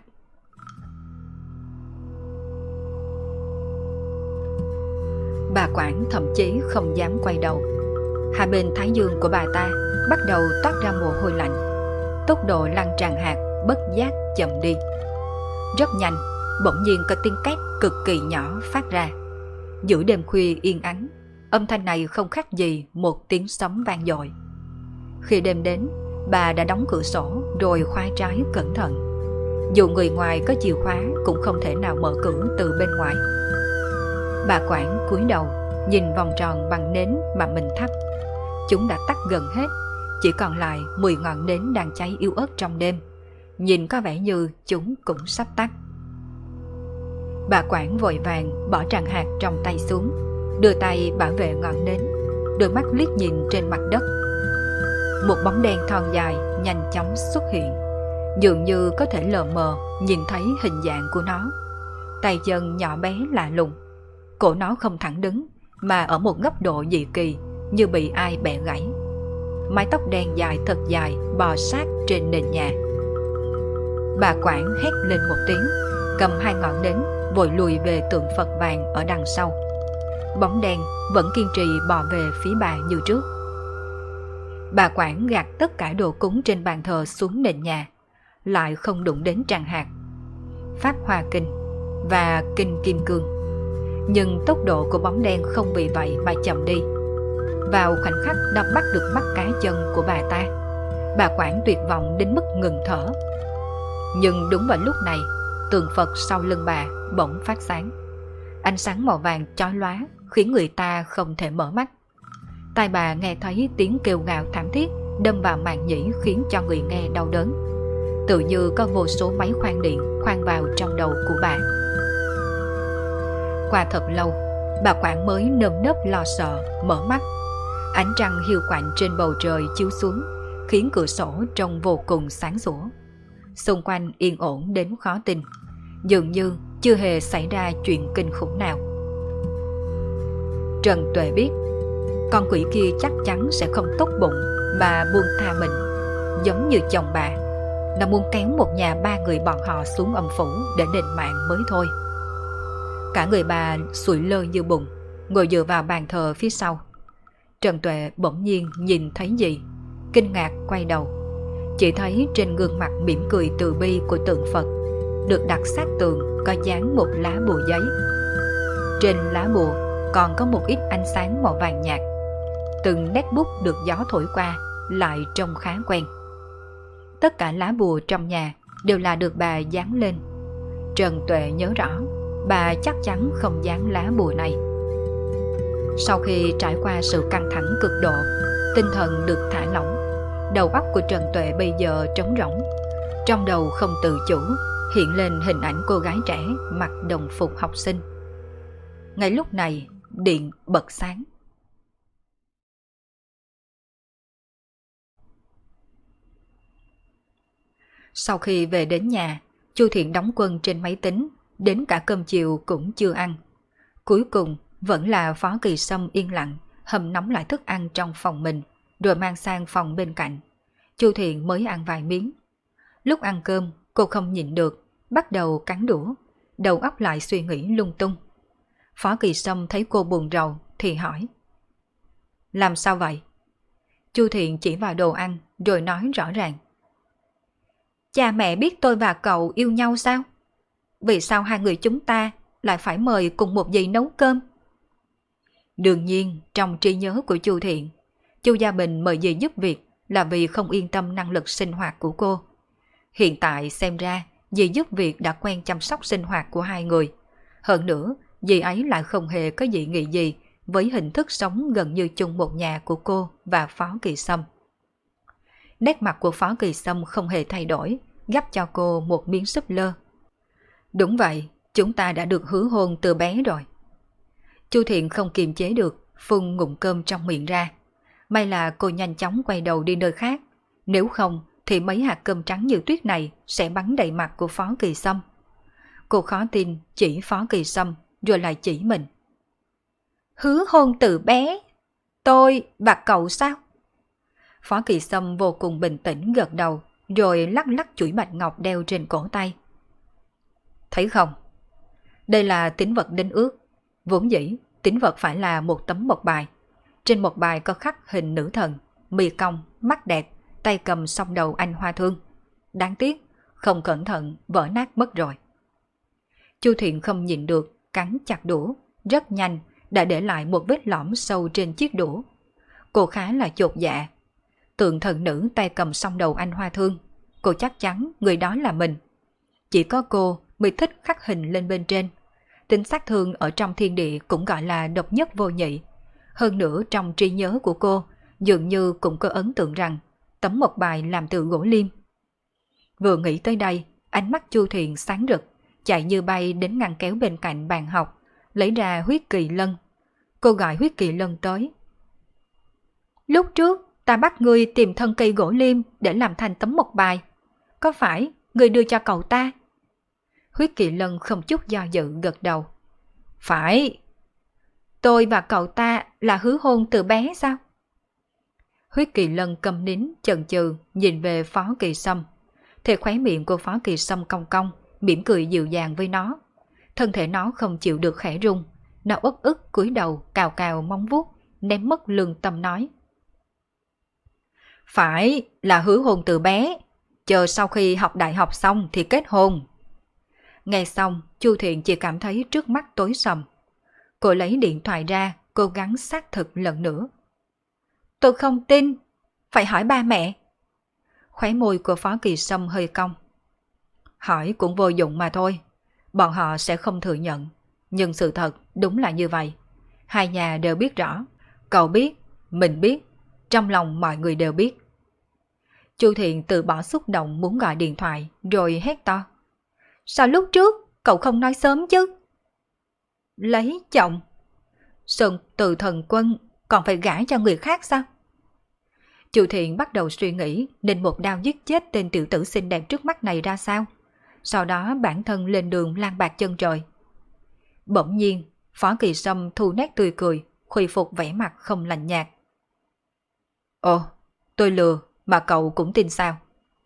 Bà Quản thậm chí không dám quay đầu. Hai bên thái dương của bà ta bắt đầu toát ra mồ hôi lạnh. Tốc độ lăn tràn hạt bất giác chậm đi. Rất nhanh, bỗng nhiên có tiếng két cực kỳ nhỏ phát ra. Giữa đêm khuya yên ắng, âm thanh này không khác gì một tiếng sấm vang dội. Khi đêm đến, bà đã đóng cửa sổ rồi khóa trái cẩn thận. Dù người ngoài có chìa khóa cũng không thể nào mở cửa từ bên ngoài. Bà Quản cúi đầu nhìn vòng tròn bằng nến mà mình thắp. Chúng đã tắt gần hết, chỉ còn lại 10 ngọn nến đang cháy yếu ớt trong đêm. Nhìn có vẻ như chúng cũng sắp tắt. Bà Quản vội vàng bỏ tràng hạt trong tay xuống, đưa tay bảo vệ ngọn nến, đôi mắt liếc nhìn trên mặt đất. Một bóng đen thon dài nhanh chóng xuất hiện. dường như có thể lờ mờ nhìn thấy hình dạng của nó. Tay chân nhỏ bé lạ lùng, cổ nó không thẳng đứng mà ở một góc độ dị kỳ như bị ai bẻ gãy. Mái tóc đen dài thật dài bò sát trên nền nhà. Bà quản hét lên một tiếng, cầm 2 ngọn nến vội lùi về tượng Phật vàng ở đằng sau. Bóng đen vẫn kiên trì bò về phía bà như trước. Bà quản gạt tất cả đồ cúng trên bàn thờ xuống nền nhà, lại không đụng đến tràng hạt, Pháp Hoa Kinh và Kinh Kim Cương. Nhưng tốc độ của bóng đen không vì vậy mà chậm đi. Vào khoảnh khắc đã bắt được mắt cá chân của bà quản tuyệt vọng đến mức ngừng thở. Nhưng đúng vào lúc này, tượng Phật sau lưng bà bỗng phát sáng. Ánh sáng màu vàng chói lóa khiến người ta không thể mở mắt. Tai bà nghe thấy tiếng kêu gào thảm thiết đâm vào màng nhĩ khiến cho người nghe đau đớn. Tự như có vô số máy khoan điện khoan vào trong đầu của bà. Qua thật lâu, bà quản mới nơm nớp lo sợ mở mắt. Ánh trăng hiu quạnh trên bầu trời chiếu xuống, khiến cửa sổ trông vô cùng sáng sủa. Xung quanh yên ổn đến khó tin, dường như chưa hề xảy ra chuyện kinh khủng nào. Trần Tuệ biết, con quỷ kia chắc chắn sẽ không tốt bụng mà buông tha mình. Giống như chồng bà, nó muốn kéo một nhà 3 người bọn họ xuống âm phủ để đền mạng mới thôi. Cả người bà sụi lơ như bùn, ngồi dựa vào bàn thờ phía sau. Trần Tuệ bỗng nhiên nhìn thấy gì, kinh ngạc quay đầu. Chỉ thấy trên gương mặt mỉm cười từ bi của tượng Phật được đặt sát tường có dán một lá bùa giấy. Trên lá bùa còn có một ít ánh sáng màu vàng nhạt. Từng nét bút được gió thổi qua lại trông khá quen. Tất cả lá bùa trong nhà đều là được bà dán lên. Trần Tuệ nhớ rõ, bà chắc chắn không dán lá bùa này. Sau khi trải qua sự căng thẳng cực độ, tinh thần được thả lỏng, đầu óc của Trần Tuệ bây giờ trống rỗng. Trong đầu không tự chủ hiện lên hình ảnh cô gái trẻ mặc đồng phục học sinh. Ngay lúc này, điện bật sáng. Sau khi về đến nhà, Chu Thiện đóng quân trên máy tính, đến cả cơm chiều cũng chưa ăn. Cuối cùng vẫn là Phó Kỳ Sâm yên lặng hầm nóng lại thức ăn trong phòng mình, rồi mang sang phòng bên cạnh. Chu Thiện mới ăn vài miếng. Lúc ăn cơm, cô không nhịn được, bắt đầu cắn đũa, đầu óc lại suy nghĩ lung tung. Phó Kỳ Sâm thấy cô buồn rầu thì hỏi: làm sao vậy? Chu Thiện chỉ vào đồ ăn rồi nói rõ ràng: cha mẹ biết tôi và cậu yêu nhau sao? Vì sao hai người chúng ta lại phải mời cùng một dì nấu cơm? Đương nhiên, trong trí nhớ của Chu Thiện, Chu Gia Bình mời dì giúp việc là vì không yên tâm năng lực sinh hoạt của cô. Hiện tại xem ra, dì giúp việc đã quen chăm sóc sinh hoạt của hai người. Hơn nữa, dì ấy lại không hề có dị nghị gì với hình thức sống gần như chung một nhà của cô và Phó Kỳ Sâm. Nét mặt của Phó Kỳ Sâm không hề thay đổi, gắp cho cô một miếng súp lơ. Đúng vậy, chúng ta đã được hứa hôn từ bé rồi. Chu Thiện không kiềm chế được, phun ngụm cơm trong miệng ra. May là cô nhanh chóng quay đầu đi nơi khác, nếu không thì mấy hạt cơm trắng như tuyết này sẽ bắn đầy mặt của Phó Kỳ Sâm. Cô khó tin chỉ Phó Kỳ Sâm rồi lại chỉ mình. Hứa hôn từ bé? Tôi và cậu sao? Phó Kỳ Sâm vô cùng bình tĩnh gật đầu, rồi lắc lắc chuỗi bạch ngọc đeo trên cổ tay. Thấy không? Đây là tín vật đính ước. Vốn dĩ, tín vật phải là một tấm mộc bài. Trên mộc bài có khắc hình nữ thần, mi cong, mắt đẹp, tay cầm song đầu anh hoa thương. Đáng tiếc, không cẩn thận vỡ nát mất rồi. Chu Thiện không nhịn được, cắn chặt đũa, rất nhanh đã để lại một vết lõm sâu trên chiếc đũa. Cô khá là chột dạ. Tượng thần nữ tay cầm song đầu anh hoa thương, cô chắc chắn người đó là mình. Chỉ có cô mới thích khắc hình lên bên trên. Tính sát thương ở trong thiên địa cũng gọi là độc nhất vô nhị. Hơn nữa trong trí nhớ của cô dường như cũng có ấn tượng rằng tấm mộc bài làm từ gỗ liêm. Vừa nghĩ tới đây, ánh mắt Chu Thiện sáng rực, chạy như bay đến ngăn kéo bên cạnh bàn học, lấy ra huyết kỳ lân. Cô gọi huyết kỳ lân tới. Lúc trước ta bắt ngươi tìm thân cây gỗ liêm để làm thành tấm mộc bài. có phải người đưa cho cậu ta? Huyết Kỳ Lân không chút do dự gật đầu. Phải. Tôi và cậu ta là hứa hôn từ bé sao? Huyết Kỳ Lân câm nín chần chừ nhìn về Phó Kỳ Sâm. Thì khóe miệng của Phó Kỳ Sâm cong cong, mỉm cười dịu dàng với nó. Thân thể nó không chịu được khẽ rung, nó uất ức cúi đầu cào cào móng vuốt, ném mất lương tâm nói. Phải là hứa hôn từ bé, chờ sau khi học đại học xong thì kết hôn. Nghe xong, Chu Thiện chỉ cảm thấy trước mắt tối sầm. Cô lấy điện thoại ra, cố gắng xác thực lần nữa. Tôi không tin, phải hỏi ba mẹ. Khóe môi của Phó Kỳ Sâm hơi cong. Hỏi cũng vô dụng mà thôi, bọn họ sẽ không thừa nhận. Nhưng sự thật đúng là như vậy. Hai nhà đều biết rõ. Cậu biết, mình biết, trong lòng mọi người đều biết. Chu Thiện từ bỏ xúc động muốn gọi điện thoại, rồi hét to. Sao lúc trước cậu không nói sớm chứ? Lấy chồng? Sơn Từ Thần Quân còn phải gả cho người khác sao? Chu Thiện bắt đầu suy nghĩ nên một đao giết chết tên tiểu tử xinh đẹp trước mắt này ra sao. Sau đó bản thân lên đường lang bạc chân trời. Bỗng nhiên, Phó Kỳ Sâm thu nét tươi cười, khôi phục vẻ mặt không lạnh nhạt. Ồ, tôi lừa mà cậu cũng tin sao?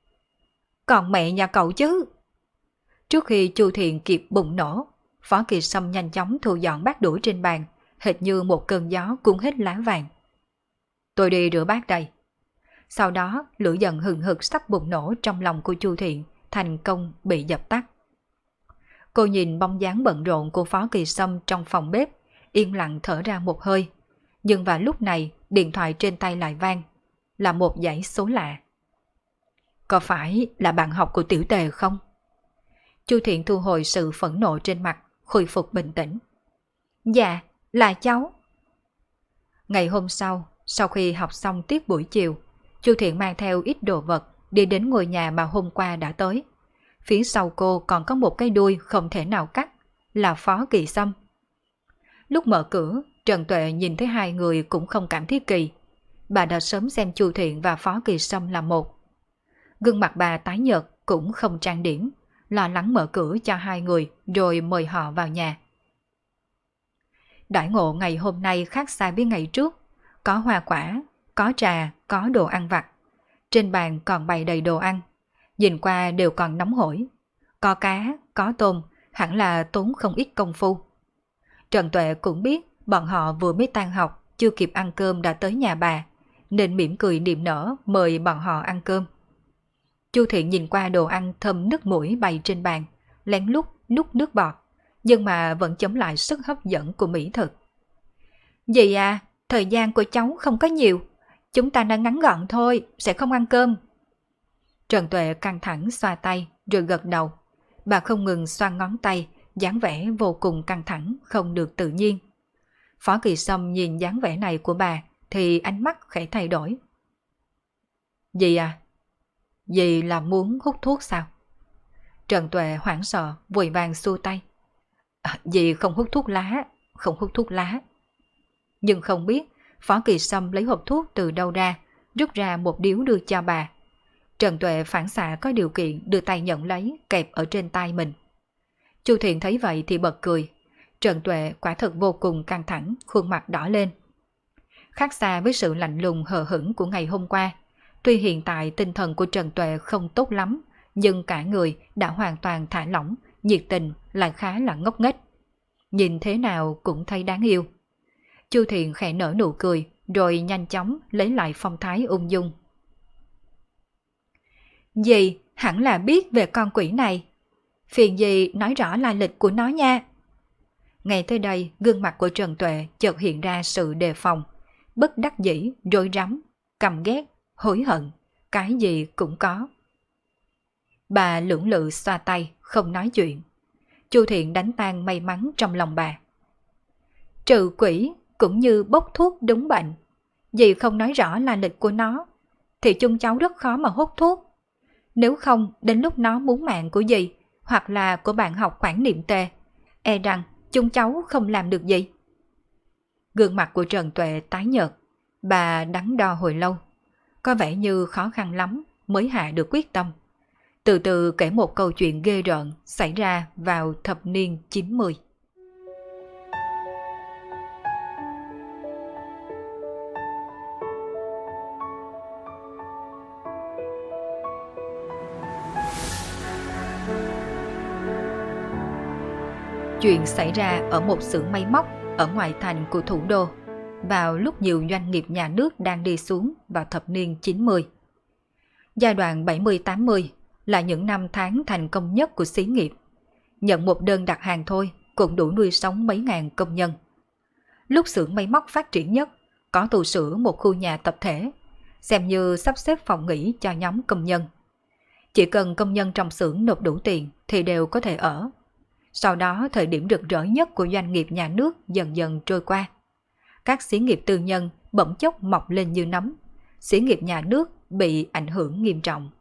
Còn mẹ nhà cậu chứ? Trước khi Chu Thiện kịp bùng nổ, Phó Kỳ Sâm nhanh chóng thu dọn bát đũa trên bàn, hệt như một cơn gió cuốn hết lá vàng. Tôi đi rửa bát đây. Sau đó, lửa giận hừng hực sắp bùng nổ trong lòng của Chu Thiện thành công bị dập tắt. Cô nhìn bóng dáng bận rộn của Phó Kỳ Sâm trong phòng bếp, yên lặng thở ra một hơi. Nhưng vào lúc này, điện thoại trên tay lại vang, là một dãy số lạ. Có phải là bạn học của Tiểu Tề không? Chu Thiện thu hồi sự phẫn nộ trên mặt, khôi phục bình tĩnh. Dạ, là cháu. Ngày hôm sau khi học xong tiết buổi chiều, Chu Thiện mang theo ít đồ vật đi đến ngôi nhà mà hôm qua đã tới. Phía sau cô còn có một cái đuôi không thể nào cắt, là Phó Kỳ Sâm. Lúc mở cửa, Trần Tuệ nhìn thấy hai người cũng không cảm thấy kỳ. Bà đã sớm xem Chu Thiện và Phó Kỳ Sâm là một. Gương mặt bà tái nhợt cũng không trang điểm, lo lắng mở cửa cho hai người rồi mời họ vào nhà. Đãi ngộ ngày hôm nay khác xa với ngày trước. Có hoa quả, có trà, có đồ ăn vặt. Trên bàn còn bày đầy đồ ăn. Nhìn qua đều còn nóng hổi. Có cá, có tôm, hẳn là tốn không ít công phu. Trần Tuệ cũng biết bọn họ vừa mới tan học, chưa kịp ăn cơm đã tới nhà bà, nên mỉm cười niềm nở mời bọn họ ăn cơm. Chu Thiện nhìn qua đồ ăn thơm nước mũi bày trên bàn, lén lút nuốt nước bọt, nhưng mà vẫn chống lại sức hấp dẫn của mỹ thực. Dì à, thời gian của cháu không có nhiều, chúng ta đang ngắn gọn thôi, sẽ không ăn cơm. Trần Tuệ căng thẳng xoa tay rồi gật đầu. Bà không ngừng xoa ngón tay, dáng vẻ vô cùng căng thẳng, không được tự nhiên. Phó Kỳ Sâm nhìn dáng vẻ này của bà thì ánh mắt khẽ thay đổi. Dì à, dì là muốn hút thuốc sao? Trần Tuệ hoảng sợ, vội vàng xua tay. Dì không hút thuốc lá, không hút thuốc lá. Nhưng không biết Phó Kỳ Sâm lấy hộp thuốc từ đâu ra, rút ra một điếu đưa cho bà. Trần Tuệ phản xạ có điều kiện đưa tay nhận lấy, kẹp ở trên tay mình. Chu Thiện thấy vậy thì bật cười. Trần Tuệ quả thật vô cùng căng thẳng, khuôn mặt đỏ lên. Khác xa với sự lạnh lùng hờ hững của ngày hôm qua. Tuy hiện tại tinh thần của Trần Tuệ không tốt lắm, nhưng cả người đã hoàn toàn thả lỏng, nhiệt tình lại khá là ngốc nghếch. Nhìn thế nào cũng thấy đáng yêu. Chu Thiện khẽ nở nụ cười, rồi nhanh chóng lấy lại phong thái ung dung. Dì hẳn là biết về con quỷ này. Phiền dì nói rõ lai lịch của nó nha. Ngay tới đây, gương mặt của Trần Tuệ chợt hiện ra sự đề phòng, bất đắc dĩ, rối rắm, căm ghét, hối hận, cái gì cũng có. Bà lưỡng lự xoa tay, không nói chuyện. Chu Thiện đánh tan may mắn trong lòng bà. Trừ quỷ cũng như bốc thuốc đúng bệnh. Dì không nói rõ lai lịch của nó, thì chung cháu rất khó mà hút thuốc. Nếu không, đến lúc nó muốn mạng của dì, hoặc là của bạn học Quản Niệm Tề, e rằng chung cháu không làm được gì. Gương mặt của Trần Tuệ tái nhợt, bà đắn đo hồi lâu. Có vẻ như khó khăn lắm mới hạ được quyết tâm. từ từ kể một câu chuyện ghê rợn xảy ra vào thập niên 90. Chuyện xảy ra ở một xưởng máy móc ở ngoại thành của thủ đô vào lúc nhiều doanh nghiệp nhà nước đang đi xuống vào thập niên 90. Giai đoạn 70-80 là những năm tháng thành công nhất của xí nghiệp. Nhận một đơn đặt hàng thôi cũng đủ nuôi sống mấy ngàn công nhân. Lúc xưởng máy móc phát triển nhất, có tu sửa một khu nhà tập thể, xem như sắp xếp phòng nghỉ cho nhóm công nhân. Chỉ cần công nhân trong xưởng nộp đủ tiền thì đều có thể ở. Sau đó thời điểm rực rỡ nhất của doanh nghiệp nhà nước dần dần trôi qua. Các xí nghiệp tư nhân bỗng chốc mọc lên như nấm, xí nghiệp nhà nước bị ảnh hưởng nghiêm trọng.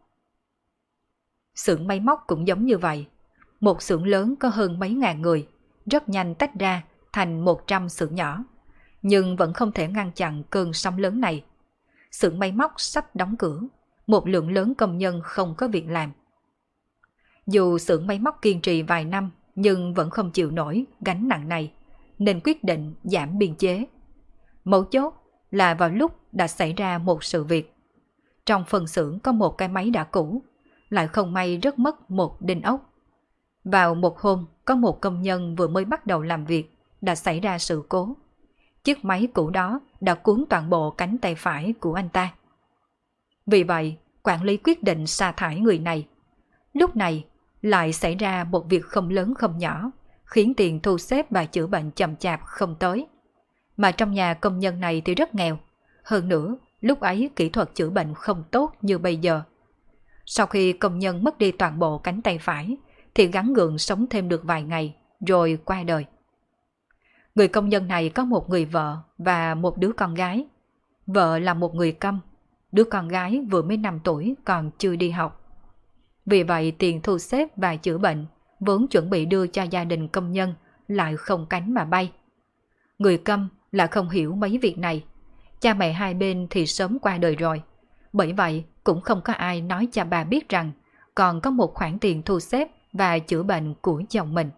Xưởng máy móc cũng giống như vậy. Một xưởng lớn có hơn mấy ngàn người, rất nhanh tách ra thành 100 xưởng nhỏ, nhưng vẫn không thể ngăn chặn cơn sóng lớn này. Xưởng máy móc sắp đóng cửa, một lượng lớn công nhân không có việc làm. Dù xưởng máy móc kiên trì vài năm nhưng vẫn không chịu nổi gánh nặng này, nên quyết định giảm biên chế. Mấu chốt là vào lúc đã xảy ra một sự việc. Trong phần xưởng có một cái máy đã cũ, lại không may rớt mất một đinh ốc. Vào một hôm, có một công nhân vừa mới bắt đầu làm việc đã xảy ra sự cố. Chiếc máy cũ đó đã cuốn toàn bộ cánh tay phải của anh ta. Vì vậy, quản lý quyết định sa thải người này. Lúc này, lại xảy ra một việc không lớn không nhỏ, khiến tiền thu xếp và chữa bệnh chậm chạp không tới. Mà trong nhà công nhân này thì rất nghèo. Hơn nữa, lúc ấy kỹ thuật chữa bệnh không tốt như bây giờ. Sau khi công nhân mất đi toàn bộ cánh tay phải, thì gắng gượng sống thêm được vài ngày, rồi qua đời. Người công nhân này có một người vợ và một đứa con gái. Vợ là một người câm, đứa con gái vừa mới 5 tuổi còn chưa đi học. Vì vậy tiền thu xếp và chữa bệnh vốn chuẩn bị đưa cho gia đình công nhân lại không cánh mà bay. Người câm là không hiểu mấy việc này. Cha mẹ hai bên thì sớm qua đời rồi. Bởi vậy cũng không có ai nói cho bà biết rằng còn có một khoản tiền thu xếp và chữa bệnh của chồng mình.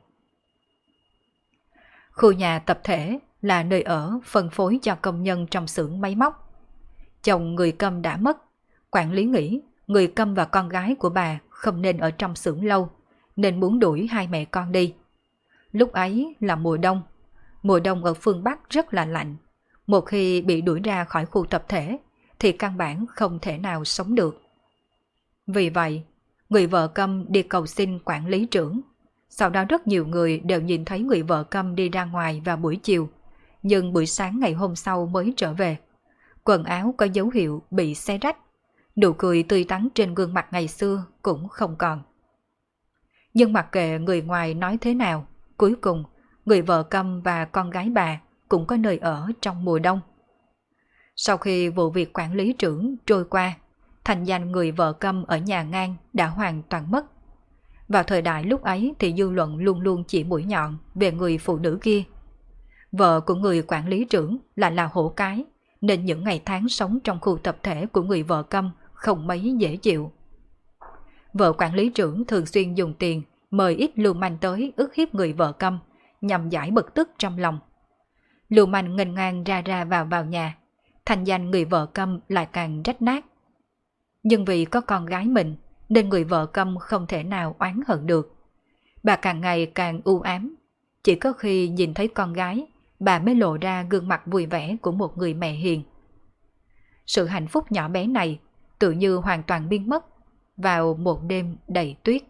Khu nhà tập thể là nơi ở phân phối cho công nhân trong xưởng máy móc. Chồng người câm đã mất. Quản lý nghĩ người câm và con gái của bà không nên ở trong xưởng lâu, nên muốn đuổi hai mẹ con đi. Lúc ấy là mùa đông. Mùa đông ở phương Bắc rất là lạnh. Một khi bị đuổi ra khỏi khu tập thể thì căn bản không thể nào sống được. Vì vậy, người vợ câm đi cầu xin quản lý trưởng. Sau đó rất nhiều người đều nhìn thấy người vợ câm đi ra ngoài vào buổi chiều, nhưng buổi sáng ngày hôm sau mới trở về. Quần áo có dấu hiệu bị xé rách, nụ cười tươi tắn trên gương mặt ngày xưa cũng không còn. Nhưng mặc kệ người ngoài nói thế nào, cuối cùng người vợ câm và con gái bà cũng có nơi ở trong mùa đông. Sau khi vụ việc quản lý trưởng trôi qua, thành danh người vợ câm ở nhà ngang đã hoàn toàn mất. Vào thời đại lúc ấy thì dư luận luôn luôn chỉ mũi nhọn về người phụ nữ kia. Vợ của người quản lý trưởng lại là hổ cái, nên những ngày tháng sống trong khu tập thể của người vợ câm không mấy dễ chịu. Vợ quản lý trưởng thường xuyên dùng tiền mời ít lưu manh tới ức hiếp người vợ câm nhằm giải bực tức trong lòng. Lưu manh nghênh ngang ra ra vào nhà, thành danh người vợ câm lại càng rách nát. Nhưng vì có con gái mình nên người vợ câm không thể nào oán hận được. Bà càng ngày càng u ám, chỉ có khi nhìn thấy con gái, bà mới lộ ra gương mặt vui vẻ của một người mẹ hiền. Sự hạnh phúc nhỏ bé này tự như hoàn toàn biến mất vào một đêm đầy tuyết.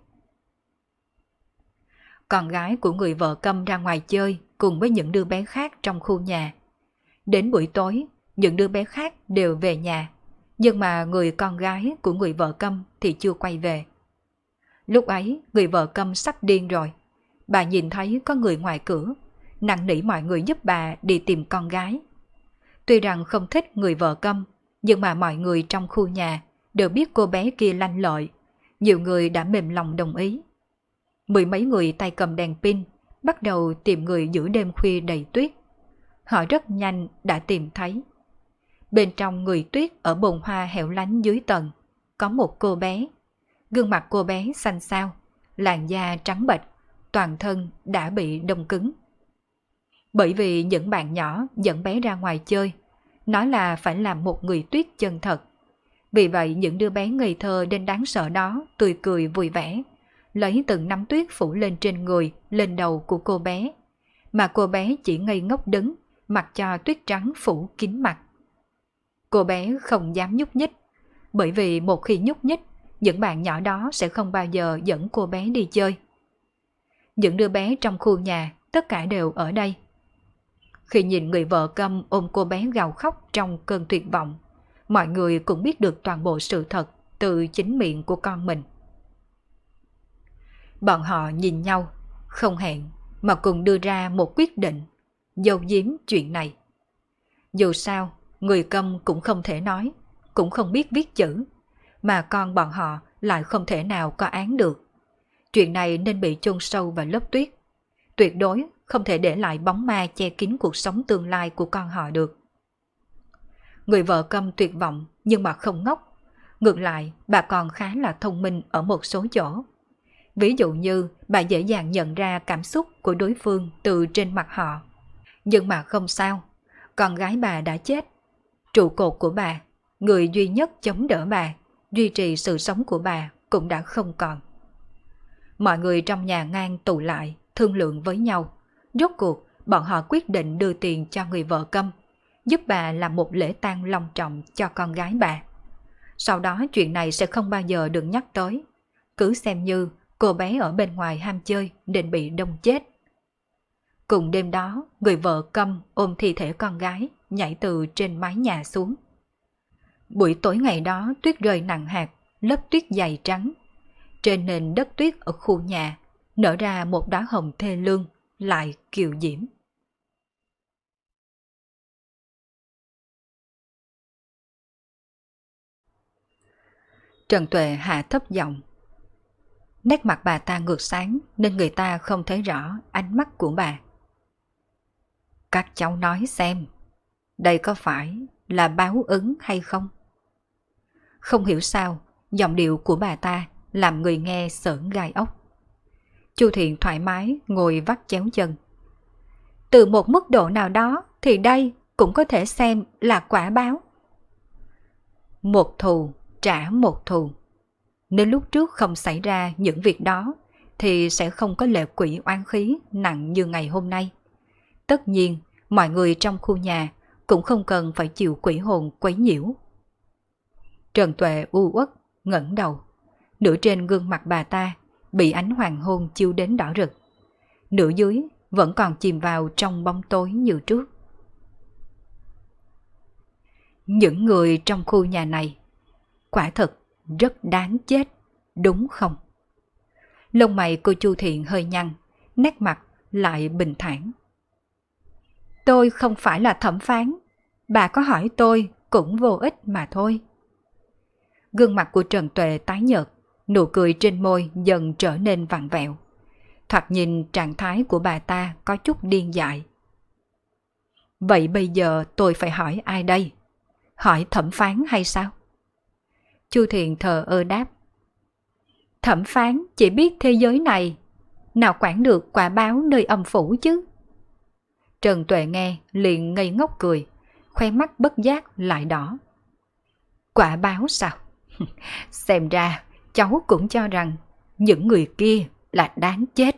Con gái của người vợ câm ra ngoài chơi cùng với những đứa bé khác trong khu nhà. Đến buổi tối, những đứa bé khác đều về nhà, nhưng mà người con gái của người vợ câm thì chưa quay về. Lúc ấy, người vợ câm sắp điên rồi. Bà nhìn thấy có người ngoài cửa, năn nỉ mọi người giúp bà đi tìm con gái. Tuy rằng không thích người vợ câm, nhưng mà mọi người trong khu nhà đều biết cô bé kia lanh lợi. Nhiều người đã mềm lòng đồng ý. Mười mấy người tay cầm đèn pin bắt đầu tìm người giữa đêm khuya đầy tuyết. Họ rất nhanh đã tìm thấy. Bên trong người tuyết ở bồn hoa hẻo lánh dưới tầng có một cô bé. Gương mặt cô bé xanh xao, làn da trắng bệch, toàn thân đã bị đông cứng. Bởi vì những bạn nhỏ dẫn bé ra ngoài chơi, nói là phải làm một người tuyết chân thật. Vì vậy những đứa bé ngây thơ đến đáng sợ đó tươi cười vui vẻ, lấy từng nắm tuyết phủ lên trên người, lên đầu của cô bé. Mà cô bé chỉ ngây ngốc đứng, mặc cho tuyết trắng phủ kín mặt. Cô bé không dám nhúc nhích, bởi vì một khi nhúc nhích, những bạn nhỏ đó sẽ không bao giờ dẫn cô bé đi chơi. Những đứa bé trong khu nhà, tất cả đều ở đây. Khi nhìn người vợ câm ôm cô bé gào khóc trong cơn tuyệt vọng, mọi người cũng biết được toàn bộ sự thật từ chính miệng của con mình. Bọn họ nhìn nhau, không hẹn, mà cùng đưa ra một quyết định, giấu giếm chuyện này. Dù sao, người câm cũng không thể nói, cũng không biết viết chữ, mà con bọn họ lại không thể nào có án được. Chuyện này nên bị chôn sâu vào lớp tuyết. Tuyệt đối không thể để lại bóng ma che kín cuộc sống tương lai của con họ được. Người vợ câm tuyệt vọng nhưng mà không ngốc. Ngược lại, bà còn khá là thông minh ở một số chỗ. Ví dụ như bà dễ dàng nhận ra cảm xúc của đối phương từ trên mặt họ. Nhưng mà không sao, con gái bà đã chết. Trụ cột của bà, người duy nhất chống đỡ bà, duy trì sự sống của bà cũng đã không còn. Mọi người trong nhà ngang tụ lại, thương lượng với nhau. Rốt cuộc, bọn họ quyết định đưa tiền cho người vợ câm, giúp bà làm một lễ tang long trọng cho con gái bà. Sau đó chuyện này sẽ không bao giờ được nhắc tới. Cứ xem như cô bé ở bên ngoài ham chơi nên bị đông chết. Cùng đêm đó, người vợ câm ôm thi thể con gái, nhảy từ trên mái nhà xuống. Buổi tối ngày đó tuyết rơi nặng hạt, lớp tuyết dày trắng. Trên nền đất tuyết ở khu nhà, nở ra một đóa hồng thê lương, lại kiều diễm. Trần Tuệ hạ thấp giọng. Nét mặt bà ta ngược sáng nên người ta không thấy rõ ánh mắt của bà. Các cháu nói xem, đây có phải là báo ứng hay không? Không hiểu sao, giọng điệu của bà ta làm người nghe sởn gai ốc. Chu Thiện thoải mái ngồi vắt chéo chân. Từ một mức độ nào đó thì đây cũng có thể xem là quả báo. Một thù trả một thù. Nếu lúc trước không xảy ra những việc đó thì sẽ không có lệ quỷ oán khí nặng như ngày hôm nay. Tất nhiên, mọi người trong khu nhà cũng không cần phải chịu quỷ hồn quấy nhiễu. Trần Tuệ u uất ngẩng đầu. Nửa trên gương mặt bà ta bị ánh hoàng hôn chiếu đến đỏ rực. Nửa dưới vẫn còn chìm vào trong bóng tối như trước. Những người trong khu nhà này quả thật rất đáng chết, đúng không? Lông mày cô Chu Thiện hơi nhăn, nét mặt lại bình thản. Tôi không phải là thẩm phán, bà có hỏi tôi cũng vô ích mà thôi. Gương mặt của Trần Tuệ tái nhợt, nụ cười trên môi dần trở nên vặn vẹo. Thoạt nhìn trạng thái của bà ta có chút điên dại. Vậy bây giờ tôi phải hỏi ai đây? Hỏi thẩm phán hay sao? Chu Thiện thờ ơ đáp. Thẩm phán chỉ biết thế giới này, nào quản được quả báo nơi âm phủ chứ? Trần Tuệ nghe liền ngây ngốc cười, khoe mắt bất giác lại đỏ. Quả báo sao? Xem ra cháu cũng cho rằng những người kia là đáng chết.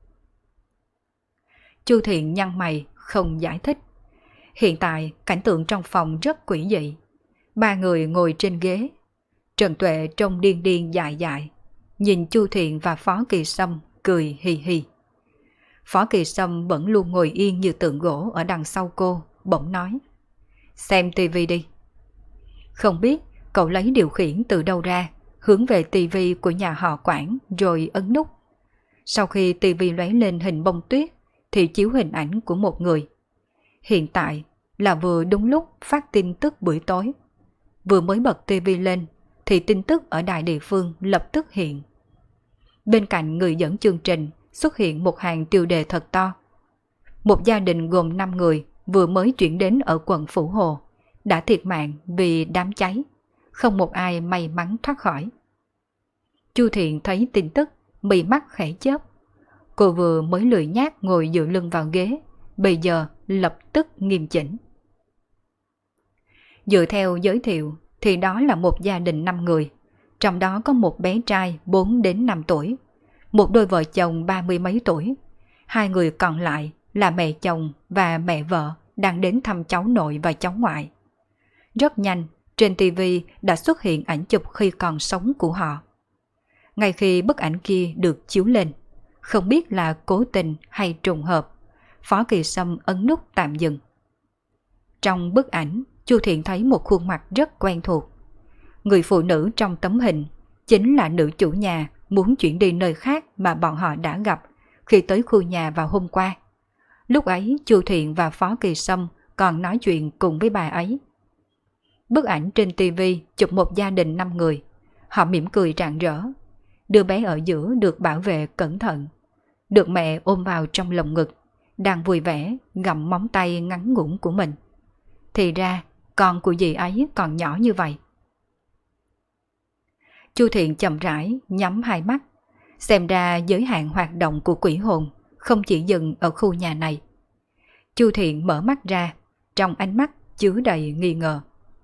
Chu Thiện nhăn mày không giải thích. Hiện tại cảnh tượng trong phòng rất quỷ dị. Ba người ngồi trên ghế. Trần Tuệ trông điên điên dại dại, nhìn Chu Thiện và Phó Kỳ Sâm cười hì hì. Phó Kỳ Sâm vẫn luôn ngồi yên như tượng gỗ ở đằng sau cô, bỗng nói. Xem tivi đi. Không biết cậu lấy điều khiển từ đâu ra, hướng về tivi của nhà họ Quản rồi ấn nút. Sau khi tivi lóe lên hình bông tuyết thì chiếu hình ảnh của một người. Hiện tại là vừa đúng lúc phát tin tức buổi tối. Vừa mới bật tivi lên thì tin tức ở đài địa phương lập tức hiện. Bên cạnh người dẫn chương trình xuất hiện một hàng tiêu đề thật to. Một gia đình gồm 5 người vừa mới chuyển đến ở quận Phủ Hồ đã thiệt mạng vì đám cháy. Không một ai may mắn thoát khỏi. Chu Thiện thấy tin tức, mí mắt khẽ chớp. Cô vừa mới lười nhác ngồi dựa lưng vào ghế, bây giờ lập tức nghiêm chỉnh. Dựa theo giới thiệu thì đó là một gia đình 5 người, trong đó có một bé trai 4 đến 5 tuổi, một đôi vợ chồng 30 mấy tuổi, 2 người còn lại là mẹ chồng và mẹ vợ đang đến thăm cháu nội và cháu ngoại. Rất nhanh, trên TV đã xuất hiện ảnh chụp khi còn sống của họ. Ngay khi bức ảnh kia được chiếu lên, không biết là cố tình hay trùng hợp, Phó Kỳ Sâm ấn nút tạm dừng. Trong bức ảnh, Chu Thiện thấy một khuôn mặt rất quen thuộc. Người phụ nữ trong tấm hình chính là nữ chủ nhà muốn chuyển đi nơi khác mà bọn họ đã gặp khi tới khu nhà vào hôm qua. Lúc ấy Chu Thiện và Phó Kỳ Sâm còn nói chuyện cùng với bà ấy. Bức ảnh trên TV chụp một gia đình 5 người. Họ mỉm cười rạng rỡ. Đứa bé ở giữa được bảo vệ cẩn thận, được mẹ ôm vào trong lồng ngực, đang vui vẻ gặm móng tay ngắn ngủn của mình. Thì ra con của dì ấy còn nhỏ như vậy. Chu Thiện chậm rãi nhắm hai mắt. Xem ra giới hạn hoạt động của quỷ hồn không chỉ dừng ở khu nhà này. Chu Thiện mở mắt ra, trong ánh mắt chứa đầy nghi ngờ.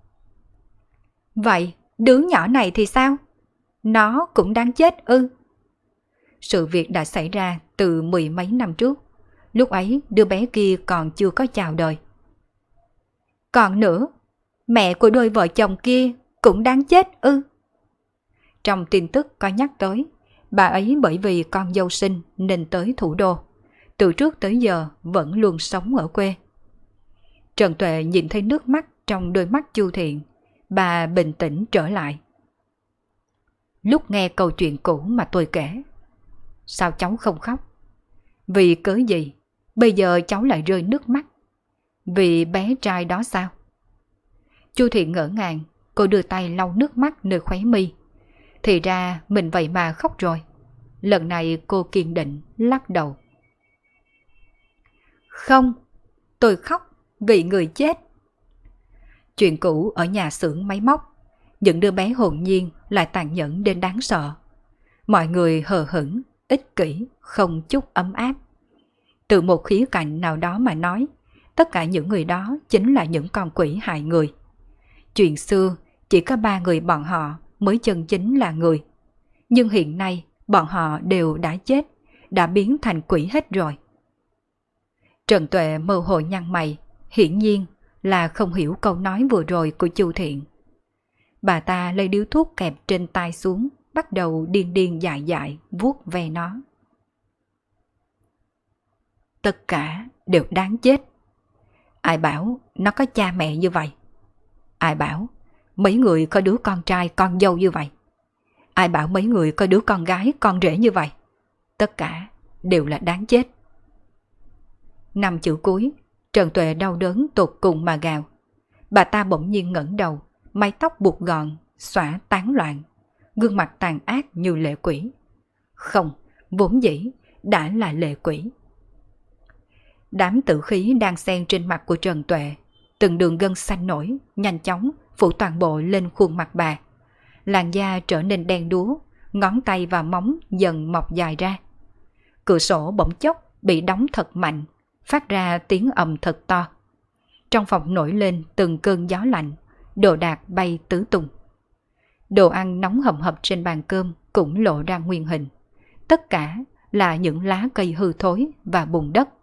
Vậy đứa nhỏ này thì sao? Nó cũng đáng chết ư? Sự việc đã xảy ra từ 10 mấy năm trước. Lúc ấy đứa bé kia còn chưa có chào đời. Còn nữa, mẹ của đôi vợ chồng kia cũng đáng chết ư? Trong tin tức có nhắc tới, bà ấy bởi vì con dâu sinh nên tới thủ đô. Từ trước tới giờ vẫn luôn sống ở quê. Trần Tuệ nhìn thấy nước mắt trong đôi mắt Chu Thiện. Bà bình tĩnh trở lại. Lúc nghe câu chuyện cũ mà tôi kể, sao cháu không khóc? Vì cớ gì bây giờ cháu lại rơi nước mắt? Vì bé trai đó sao? Chu Thiện ngỡ ngàng, cô đưa tay lau nước mắt nơi khóe mi. Thì ra mình vậy mà khóc rồi. Lần này cô kiên định lắc đầu. Không, tôi khóc vì người chết. Chuyện cũ ở nhà xưởng máy móc, những đứa bé hồn nhiên lại tàn nhẫn đến đáng sợ. Mọi người hờ hững, ích kỷ, không chút ấm áp. Từ một khía cạnh nào đó mà nói, tất cả những người đó chính là những con quỷ hại người. Chuyện xưa chỉ có 3 người bọn họ mới chân chính là người. Nhưng hiện nay bọn họ đều đã chết, đã biến thành quỷ hết rồi. Trần Tuệ mơ hồ nhăn mày, hiển nhiên là không hiểu câu nói vừa rồi của Chu Thiện. Bà ta lấy điếu thuốc kẹp trên tay xuống, bắt đầu điên điên dại dại vuốt ve nó. Tất cả đều đáng chết. Ai bảo nó có cha mẹ như vậy? Ai bảo mấy người có đứa con trai con dâu như vậy? Ai bảo mấy người có đứa con gái con rể như vậy? Tất cả đều là đáng chết. 5 chữ cuối, Trần Tuệ đau đớn tột cùng mà gào. Bà ta bỗng nhiên ngẩng đầu, mái tóc buộc gọn, xõa tán loạn, gương mặt tàn ác như lệ quỷ. Không, vốn dĩ đã là lệ quỷ. Đám tử khí đang xen trên mặt của Trần Tuệ, từng đường gân xanh nổi, nhanh chóng phủ toàn bộ lên khuôn mặt bà. Làn da trở nên đen đúa, ngón tay và móng dần mọc dài ra. Cửa sổ bỗng chốc bị đóng thật mạnh, phát ra tiếng ầm thật to. Trong phòng nổi lên từng cơn gió lạnh, đồ đạc bay tứ tung. Đồ ăn nóng hầm hập trên bàn cơm cũng lộ ra nguyên hình. Tất cả là những lá cây hư thối và bùn đất.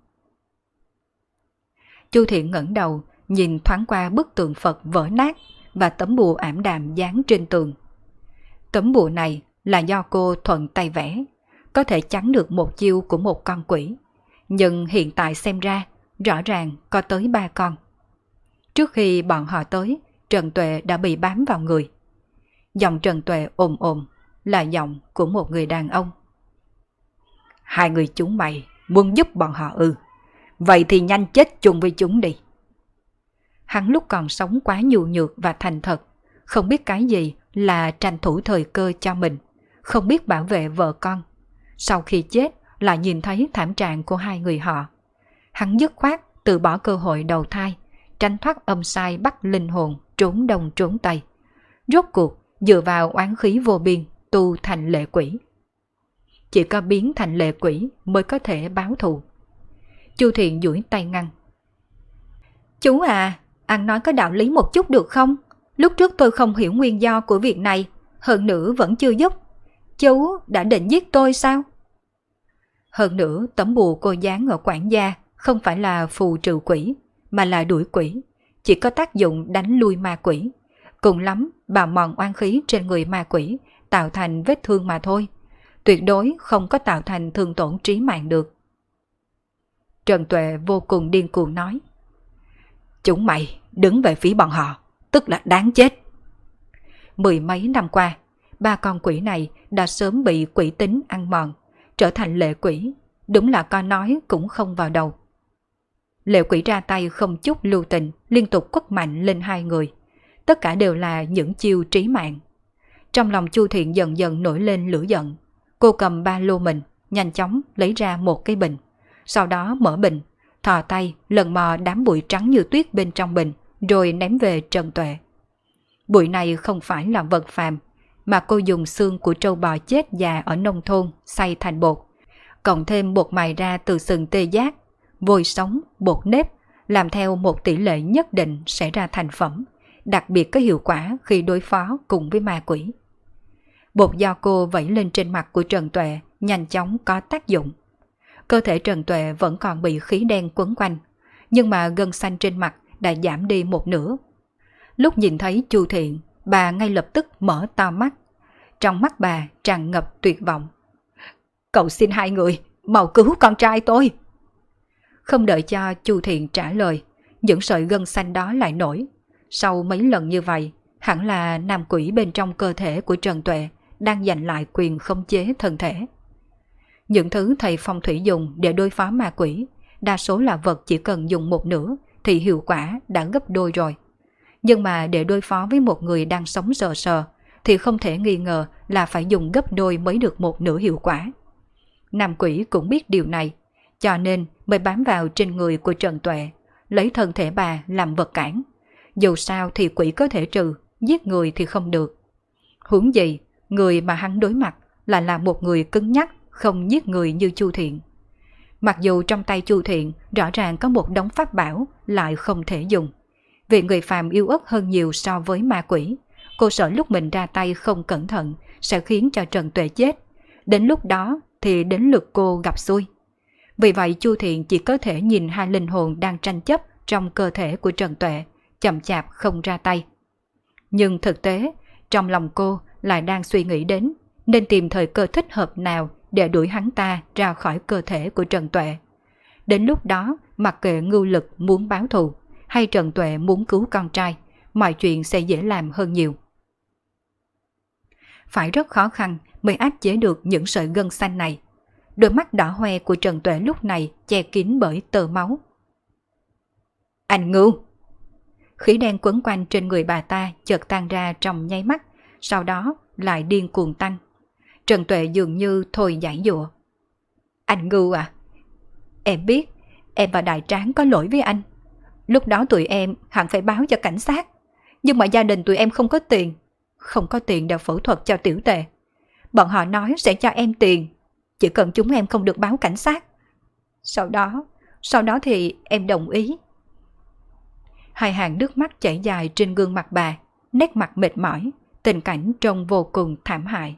Chu Thiện ngẩng đầu, nhìn thoáng qua bức tượng Phật vỡ nát và tấm bùa ảm đạm dán trên tường. Tấm bùa này là do cô thuận tay vẽ, có thể chắn được một chiêu của một con quỷ. Nhưng hiện tại xem ra, rõ ràng có tới 3 con. Trước khi bọn họ tới, Trần Tuệ đã bị bám vào người. Giọng Trần Tuệ ồm ồm là giọng của một người đàn ông. 2 người chúng mày muốn giúp bọn họ ư? Vậy thì nhanh chết chung với chúng đi. Hắn lúc còn sống quá nhu nhược và thành thật, không biết cái gì là tranh thủ thời cơ cho mình, không biết bảo vệ vợ con. Sau khi chết là nhìn thấy thảm trạng của 2 người họ. Hắn dứt khoát từ bỏ cơ hội đầu thai, tránh thoát âm sai bắt linh hồn trốn đông trốn tây. Rốt cuộc dựa vào oán khí vô biên tu thành lệ quỷ. Chỉ có biến thành lệ quỷ mới có thể báo thù. Chu Thiện duỗi tay ngăn. Chú à, anh nói có đạo lý một chút được không? Lúc trước tôi không hiểu nguyên do của việc này, hơn nữa vẫn chưa giúp. Chú đã định giết tôi sao? Hơn nữa tấm bùa cô dán ở quản gia không phải là phù trừ quỷ, mà là đuổi quỷ, chỉ có tác dụng đánh lui ma quỷ. Cùng lắm bào mòn oan khí trên người ma quỷ, tạo thành vết thương mà thôi. Tuyệt đối không có tạo thành thương tổn trí mạng được. Trần Tuệ vô cùng điên cuồng nói. Chúng mày đứng về phía bọn họ, tức là đáng chết. Mười mấy năm qua, ba con quỷ này đã sớm bị quỷ tính ăn mòn, trở thành lệ quỷ, đúng là con nói cũng không vào đầu. Lệ quỷ ra tay không chút lưu tình, liên tục quất mạnh lên hai người. Tất cả đều là những chiêu trí mạng. Trong lòng Chu Thiện dần dần nổi lên lửa giận. Cô cầm ba lô mình, nhanh chóng lấy ra một cái bình. Sau đó mở bình, thò tay lần mò đám bụi trắng như tuyết bên trong bình, rồi ném về Trần Tuệ. Bụi này không phải là vật phàm, mà cô dùng xương của trâu bò chết già ở nông thôn xay thành bột, cộng thêm bột mài ra từ sừng tê giác, vôi sống, bột nếp, làm theo một tỷ lệ nhất định sẽ ra thành phẩm, đặc biệt có hiệu quả khi đối phó cùng với ma quỷ. Bột do cô vẩy lên trên mặt của Trần Tuệ nhanh chóng có tác dụng. Cơ thể Trần Tuệ vẫn còn bị khí đen quấn quanh, nhưng mà gân xanh trên mặt đã giảm đi một nửa. Lúc nhìn thấy Chu Thiện, bà ngay lập tức mở to mắt. Trong mắt bà tràn ngập tuyệt vọng. Cậu xin hai người, mau cứu con trai tôi. Không đợi cho Chu Thiện trả lời, những sợi gân xanh đó lại nổi. Sau mấy lần như vậy, hẳn là nam quỷ bên trong cơ thể của Trần Tuệ đang giành lại quyền khống chế thân thể. Những thứ thầy phong thủy dùng để đối phó ma quỷ, đa số là vật chỉ cần dùng một nửa thì hiệu quả đã gấp đôi rồi. Nhưng mà để đối phó với một người đang sống sờ sờ thì không thể nghi ngờ là phải dùng gấp đôi mới được một nửa hiệu quả. Nam quỷ cũng biết điều này, cho nên mới bám vào trên người của Trần Tuệ, lấy thân thể bà làm vật cản. Dù sao thì quỷ có thể trừ, giết người thì không được. Huống gì, người mà hắn đối mặt là một người cứng nhắc, không giết người như Chu Thiện. Mặc dù trong tay Chu Thiện rõ ràng có một đống pháp bảo lại không thể dùng. Vì người phàm yếu ớt hơn nhiều so với ma quỷ, cô sợ lúc mình ra tay không cẩn thận sẽ khiến cho Trần Tuệ chết. Đến lúc đó thì đến lượt cô gặp xui. Vì vậy Chu Thiện chỉ có thể nhìn hai linh hồn đang tranh chấp trong cơ thể của Trần Tuệ, chậm chạp không ra tay. Nhưng thực tế, trong lòng cô lại đang suy nghĩ đến nên tìm thời cơ thích hợp nào để đuổi hắn ta ra khỏi cơ thể của Trần Tuệ. Đến lúc đó, mặc kệ Ngưu Lực muốn báo thù hay Trần Tuệ muốn cứu con trai, mọi chuyện sẽ dễ làm hơn nhiều. Phải rất khó khăn mới áp chế được những sợi gân xanh này. Đôi mắt đỏ hoe của Trần Tuệ lúc này che kín bởi tơ máu. Anh Ngưu! Khí đen quấn quanh trên người bà ta chợt tan ra trong nháy mắt, sau đó lại điên cuồng tăng. Trần Tuệ dường như thôi giãy giụa. Anh Ngưu à, em biết em và Đại Tráng có lỗi với anh. Lúc đó tụi em hẳn phải báo cho cảnh sát, nhưng mà gia đình tụi em không có tiền. Không có tiền để phẫu thuật cho Tiểu Tề. Bọn họ nói sẽ cho em tiền, chỉ cần chúng em không được báo cảnh sát. Sau đó thì em đồng ý. Hai hàng nước mắt chảy dài trên gương mặt bà, nét mặt mệt mỏi, tình cảnh trông vô cùng thảm hại.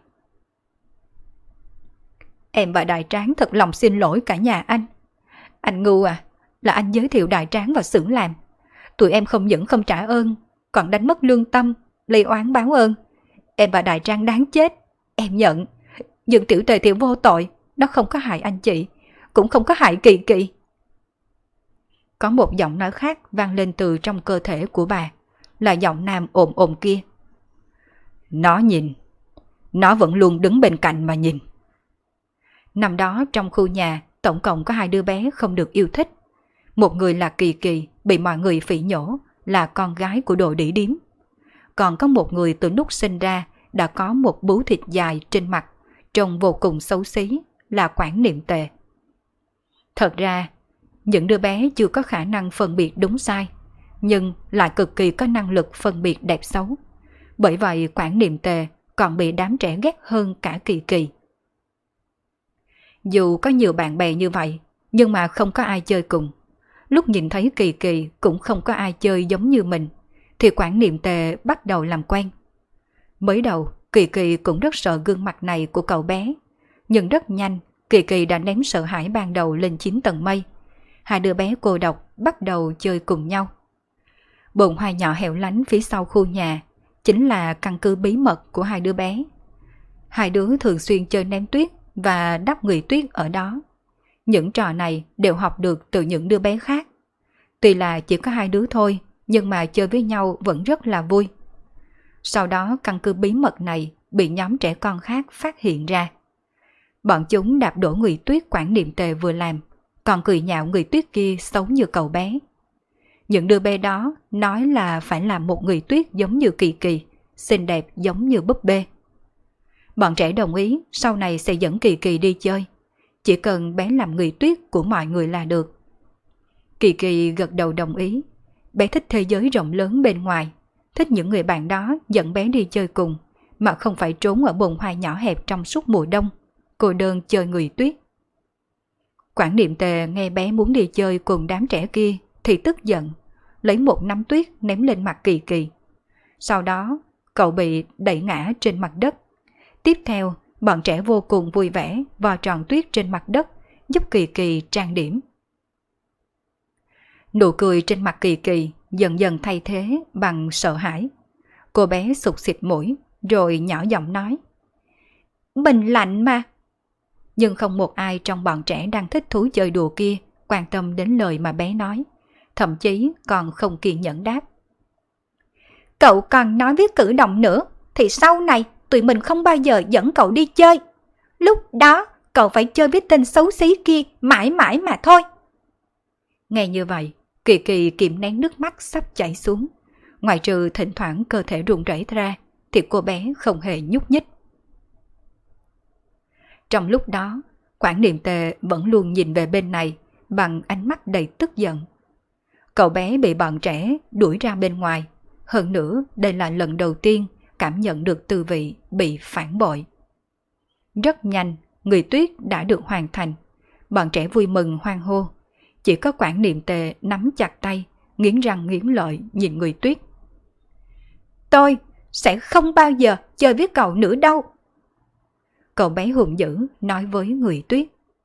Em và Đại Tráng thật lòng xin lỗi cả nhà anh. Anh Ngưu à, là anh giới thiệu Đại Tráng vào xưởng làm. Tụi em không những không trả ơn, còn đánh mất lương tâm, lấy oán báo ơn. Em và Đại Tráng đáng chết, em nhận. Nhưng Tiểu Tề thì vô tội, nó không có hại anh chị, cũng không có hại Kỳ Kỳ. Có một giọng nói khác vang lên từ trong cơ thể của bà, là giọng nam ồm ồm kia. Nó nhìn, nó vẫn luôn đứng bên cạnh mà nhìn. Năm đó trong khu nhà, tổng cộng có hai đứa bé không được yêu thích. Một người là Kỳ Kỳ, bị mọi người phỉ nhổ, là con gái của Đồ Đĩ Điếm. Còn có một người từ lúc sinh ra đã có một bướu thịt dài trên mặt, trông vô cùng xấu xí, là Quản Niệm Tề. Thật ra, những đứa bé chưa có khả năng phân biệt đúng sai, nhưng lại cực kỳ có năng lực phân biệt đẹp xấu. Bởi vậy Quản Niệm Tề còn bị đám trẻ ghét hơn cả Kỳ Kỳ. Dù có nhiều bạn bè như vậy, nhưng mà không có ai chơi cùng. Lúc nhìn thấy Kỳ Kỳ cũng không có ai chơi giống như mình, thì Quản Niệm Tề bắt đầu làm quen. Mới đầu, Kỳ Kỳ cũng rất sợ gương mặt này của cậu bé, nhưng rất nhanh, Kỳ Kỳ đã ném sợ hãi ban đầu lên 9 tầng mây. Hai đứa bé cô độc bắt đầu chơi cùng nhau. Bồn hoa nhỏ hẻo lánh phía sau khu nhà chính là căn cứ bí mật của hai đứa bé. Hai đứa thường xuyên chơi ném tuyết và đắp người tuyết ở đó. Những trò này đều học được từ những đứa bé khác. Tuy là chỉ có hai đứa thôi, nhưng mà chơi với nhau vẫn rất là vui. Sau đó căn cứ bí mật này bị nhóm trẻ con khác phát hiện ra. Bọn chúng đạp đổ người tuyết Quản Niệm Tề vừa làm, còn cười nhạo người tuyết kia xấu như cậu bé. Những đứa bé đó nói là phải làm một người tuyết giống như Kỳ Kỳ, xinh đẹp giống như búp bê. Bọn trẻ đồng ý sau này sẽ dẫn Kỳ Kỳ đi chơi, chỉ cần bé làm người tuyết của mọi người là được. Kỳ Kỳ gật đầu đồng ý. Bé thích thế giới rộng lớn bên ngoài, thích những người bạn đó dẫn bé đi chơi cùng, mà không phải trốn ở bồn hoa nhỏ hẹp trong suốt mùa đông, cô đơn chơi người tuyết. Quản Niệm Tề nghe bé muốn đi chơi cùng đám trẻ kia thì tức giận, lấy một nắm tuyết ném lên mặt Kỳ Kỳ. Sau đó, cậu bị đẩy ngã trên mặt đất. Tiếp theo, bọn trẻ vô cùng vui vẻ vò tròn tuyết trên mặt đất, giúp Kỳ Kỳ trang điểm. Nụ cười trên mặt Kỳ Kỳ dần dần thay thế bằng sợ hãi. Cô bé sụt xịt mũi, rồi nhỏ giọng nói: "Mình lạnh mà." Nhưng không một ai trong bọn trẻ đang thích thú chơi đùa kia quan tâm đến lời mà bé nói, thậm chí còn không kiên nhẫn đáp: "Cậu còn nói với cử động nữa, thì sau này tụi mình không bao giờ dẫn cậu đi chơi. Lúc đó cậu phải chơi với tên xấu xí kia mãi mãi mà thôi." Nghe như vậy, Kỳ Kỳ kìm nén nước mắt sắp chảy xuống. Ngoài trừ thỉnh thoảng cơ thể run rẩy ra, thì cô bé không hề nhúc nhích. Trong lúc đó, Quản Niệm Tề vẫn luôn nhìn về bên này bằng ánh mắt đầy tức giận. Cậu bé bị bọn trẻ đuổi ra bên ngoài. Hơn nữa, đây là lần đầu tiên cảm nhận được tư vị bị phản bội. Rất nhanh, người tuyết đã được hoàn thành. Bọn trẻ vui mừng hoan hô. Chỉ có Quản Niệm Tề nắm chặt tay, nghiến răng nghiến lợi nhìn người tuyết. "Tôi sẽ không bao giờ chơi với cậu nữa đâu." Cậu bé hùng dữ nói với người tuyết.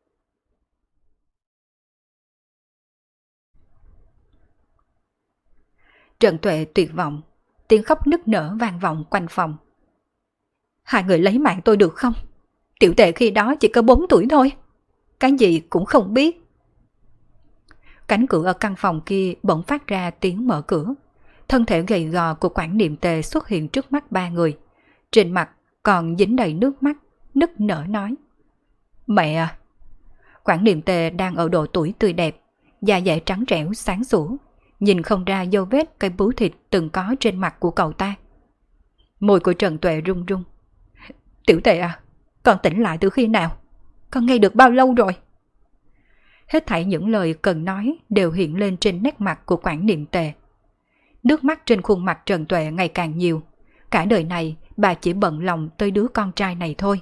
Trần Tuệ tuyệt vọng, tiếng khóc nức nở vang vọng quanh phòng. "Hai người lấy mạng tôi được không? Tiểu Tệ khi đó chỉ có 4 tuổi thôi, cái gì cũng không biết." Cánh cửa ở căn phòng kia bỗng phát ra tiếng mở cửa. Thân thể gầy gò của Quản Niệm Tề xuất hiện trước mắt ba người. Trên mặt còn dính đầy nước mắt, nức nở nói: "Mẹ à!" Quản Niệm Tề đang ở độ tuổi tươi đẹp, da dẻ trắng trẻo sáng sủa, nhìn không ra dấu vết cái bướu thịt từng có trên mặt của cậu ta. Môi của Trần Tuệ run run. "Tiểu Tệ à, con tỉnh lại từ khi nào? Con nghe được bao lâu rồi?" Hết thảy những lời cần nói đều hiện lên trên nét mặt của Quản Niệm Tề. Nước mắt trên khuôn mặt Trần Tuệ ngày càng nhiều. Cả đời này bà chỉ bận lòng tới đứa con trai này thôi.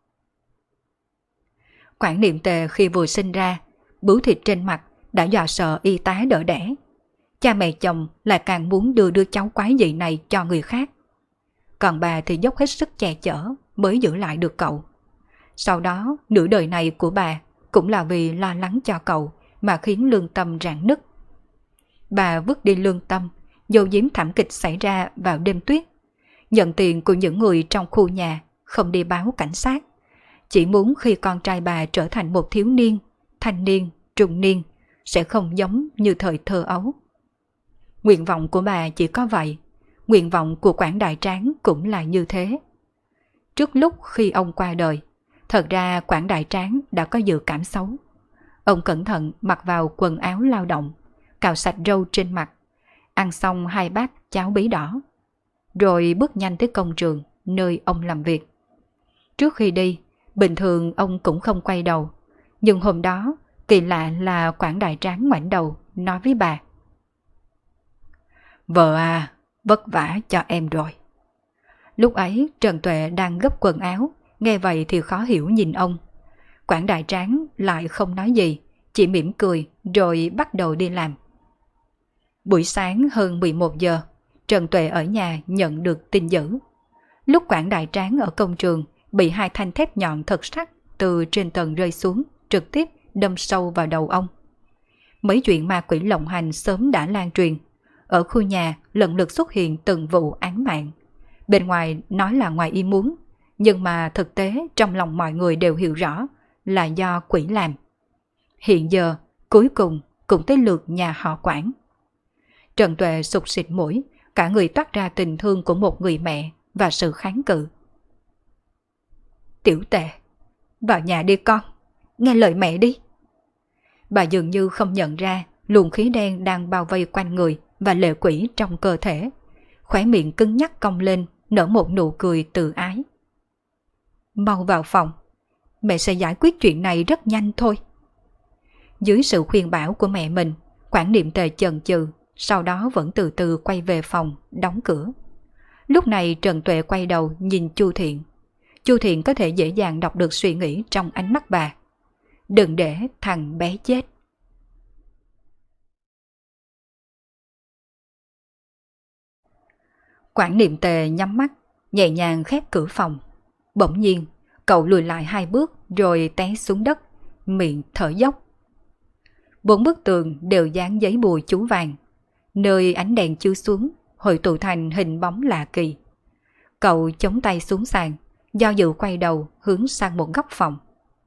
Quản Niệm Tề khi vừa sinh ra, bướu thịt trên mặt đã dọa sợ y tá đỡ đẻ. Cha mẹ chồng lại càng muốn đưa đứa cháu quái dị này cho người khác. Còn bà thì dốc hết sức che chở mới giữ lại được cậu. Sau đó, nửa đời này của bà cũng là vì lo lắng cho cậu mà khiến lương tâm rạn nứt. Bà vứt đi lương tâm, giấu giếm thảm kịch xảy ra vào đêm tuyết. Nhận tiền của những người trong khu nhà, không đi báo cảnh sát. Chỉ muốn khi con trai bà trở thành một thiếu niên, thanh niên, trung niên, sẽ không giống như thời thơ ấu. Nguyện vọng của bà chỉ có vậy. Nguyện vọng của Quản Đại Tráng cũng là như thế. Trước lúc khi ông qua đời, thật ra Quản Đại Tráng đã có dự cảm xấu. Ông cẩn thận mặc vào quần áo lao động, cạo sạch râu trên mặt, ăn xong 2 bát cháo bí đỏ, rồi bước nhanh tới công trường nơi ông làm việc. Trước khi đi, bình thường ông cũng không quay đầu, nhưng hôm đó kỳ lạ là Quản Đại Tráng ngoảnh đầu nói với bà: "Vợ à, vất vả cho em rồi." Lúc ấy Trần Tuệ đang gấp quần áo, nghe vậy thì khó hiểu nhìn ông. Quản đại tráng lại không nói gì, chỉ mỉm cười rồi bắt đầu đi làm. Buổi sáng hơn 11 giờ, Trần Tuệ ở nhà nhận được tin dữ. Lúc quản đại tráng ở công trường bị 2 thanh thép nhọn thật sắc từ trên tầng rơi xuống, trực tiếp đâm sâu vào đầu ông. Mấy chuyện ma quỷ lộng hành sớm đã lan truyền. Ở khu nhà lần lượt xuất hiện từng vụ án mạng. Bên ngoài nói là ngoài ý muốn, nhưng mà thực tế trong lòng mọi người đều hiểu rõ là do quỷ làm. Hiện giờ, cuối cùng cũng tới lượt nhà họ Quản. Trần Tuệ sụt sịt mũi, cả người toát ra tình thương của một người mẹ và sự kháng cự. Tiểu Tệ, vào nhà đi con, nghe lời mẹ đi. Bà dường như không nhận ra luồng khí đen đang bao vây quanh người và lệ quỷ trong cơ thể. Khóe miệng cứng nhắc cong lên, nở một nụ cười tự ái. Mau vào phòng, mẹ sẽ giải quyết chuyện này rất nhanh thôi. Dưới sự khuyên bảo của mẹ mình, Quản Niệm Tề chần chừ, sau đó vẫn từ từ quay về phòng, đóng cửa. Lúc này Trần Tuệ quay đầu nhìn Chu Thiện. Chu Thiện có thể dễ dàng đọc được suy nghĩ trong ánh mắt bà. Đừng để thằng bé chết. Quản Niệm Tề nhắm mắt, nhẹ nhàng khép cửa phòng. Bỗng nhiên, cậu lùi lại 2 bước rồi té xuống đất, miệng thở dốc. 4 bức tường đều dán giấy bùa chú vàng. Nơi ánh đèn chiếu xuống, hội tụ thành hình bóng lạ kỳ. Cậu chống tay xuống sàn, do dự quay đầu hướng sang một góc phòng.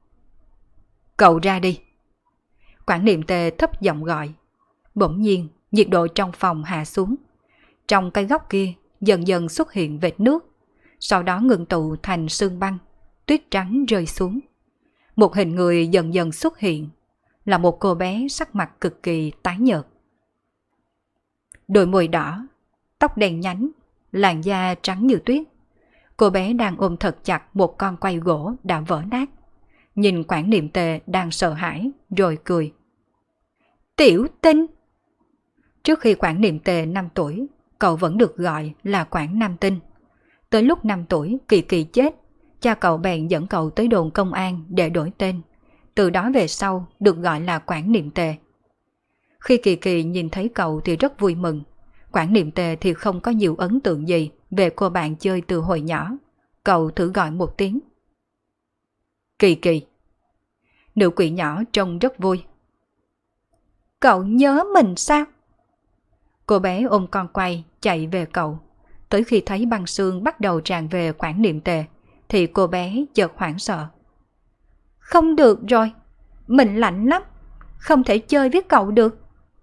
Cậu ra đi. Quản Niệm Tề thấp giọng gọi. Bỗng nhiên, nhiệt độ trong phòng hạ xuống. Trong cái góc kia dần dần xuất hiện vệt nước, sau đó ngưng tụ thành sương băng, tuyết trắng rơi xuống. Một hình người dần dần xuất hiện, là một cô bé sắc mặt cực kỳ tái nhợt. Đôi môi đỏ, tóc đen nhánh, làn da trắng như tuyết. Cô bé đang ôm thật chặt một con quay gỗ đã vỡ nát. Nhìn Quản Niệm Tề đang sợ hãi rồi cười. Tiểu Tinh! Trước khi Quản Niệm Tề 5 tuổi, cậu vẫn được gọi là Quản Nam Tinh. Tới lúc 5 tuổi Kỳ Kỳ chết, cha cậu bèn dẫn cậu tới đồn công an để đổi tên. Từ đó về sau được gọi là Quản Niệm Tề. Khi Kỳ Kỳ nhìn thấy cậu thì rất vui mừng. Quản Niệm Tề thì không có nhiều ấn tượng gì về cô bạn chơi từ hồi nhỏ. Cậu thử gọi một tiếng. Kỳ Kỳ. Nữ quỷ nhỏ trông rất vui. Cậu nhớ mình sao? Cô bé ôm con quay chạy về cậu. Tới khi thấy băng sương bắt đầu tràn về Quản Niệm Tề thì cô bé chợt hoảng sợ. Không được rồi, mình lạnh lắm, không thể chơi với cậu được.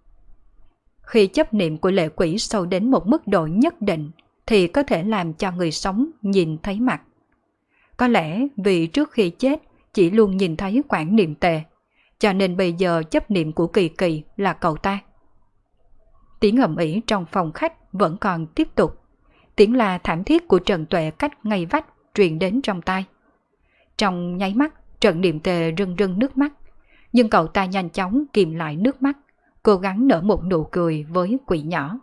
Khi chấp niệm của lệ quỷ sâu đến một mức độ nhất định thì có thể làm cho người sống nhìn thấy mặt. Có lẽ vì trước khi chết chỉ luôn nhìn thấy Quản Niệm Tề, cho nên bây giờ chấp niệm của Kỳ Kỳ là cậu ta. Tiếng ầm ĩ trong phòng khách vẫn còn tiếp tục. Tiếng la thảm thiết của Trần Tuệ cách ngay vách truyền đến trong tai. Trong nháy mắt, Trần Niệm Tề rưng rưng nước mắt, nhưng cậu ta nhanh chóng kìm lại nước mắt, cố gắng nở một nụ cười với quỷ nhỏ.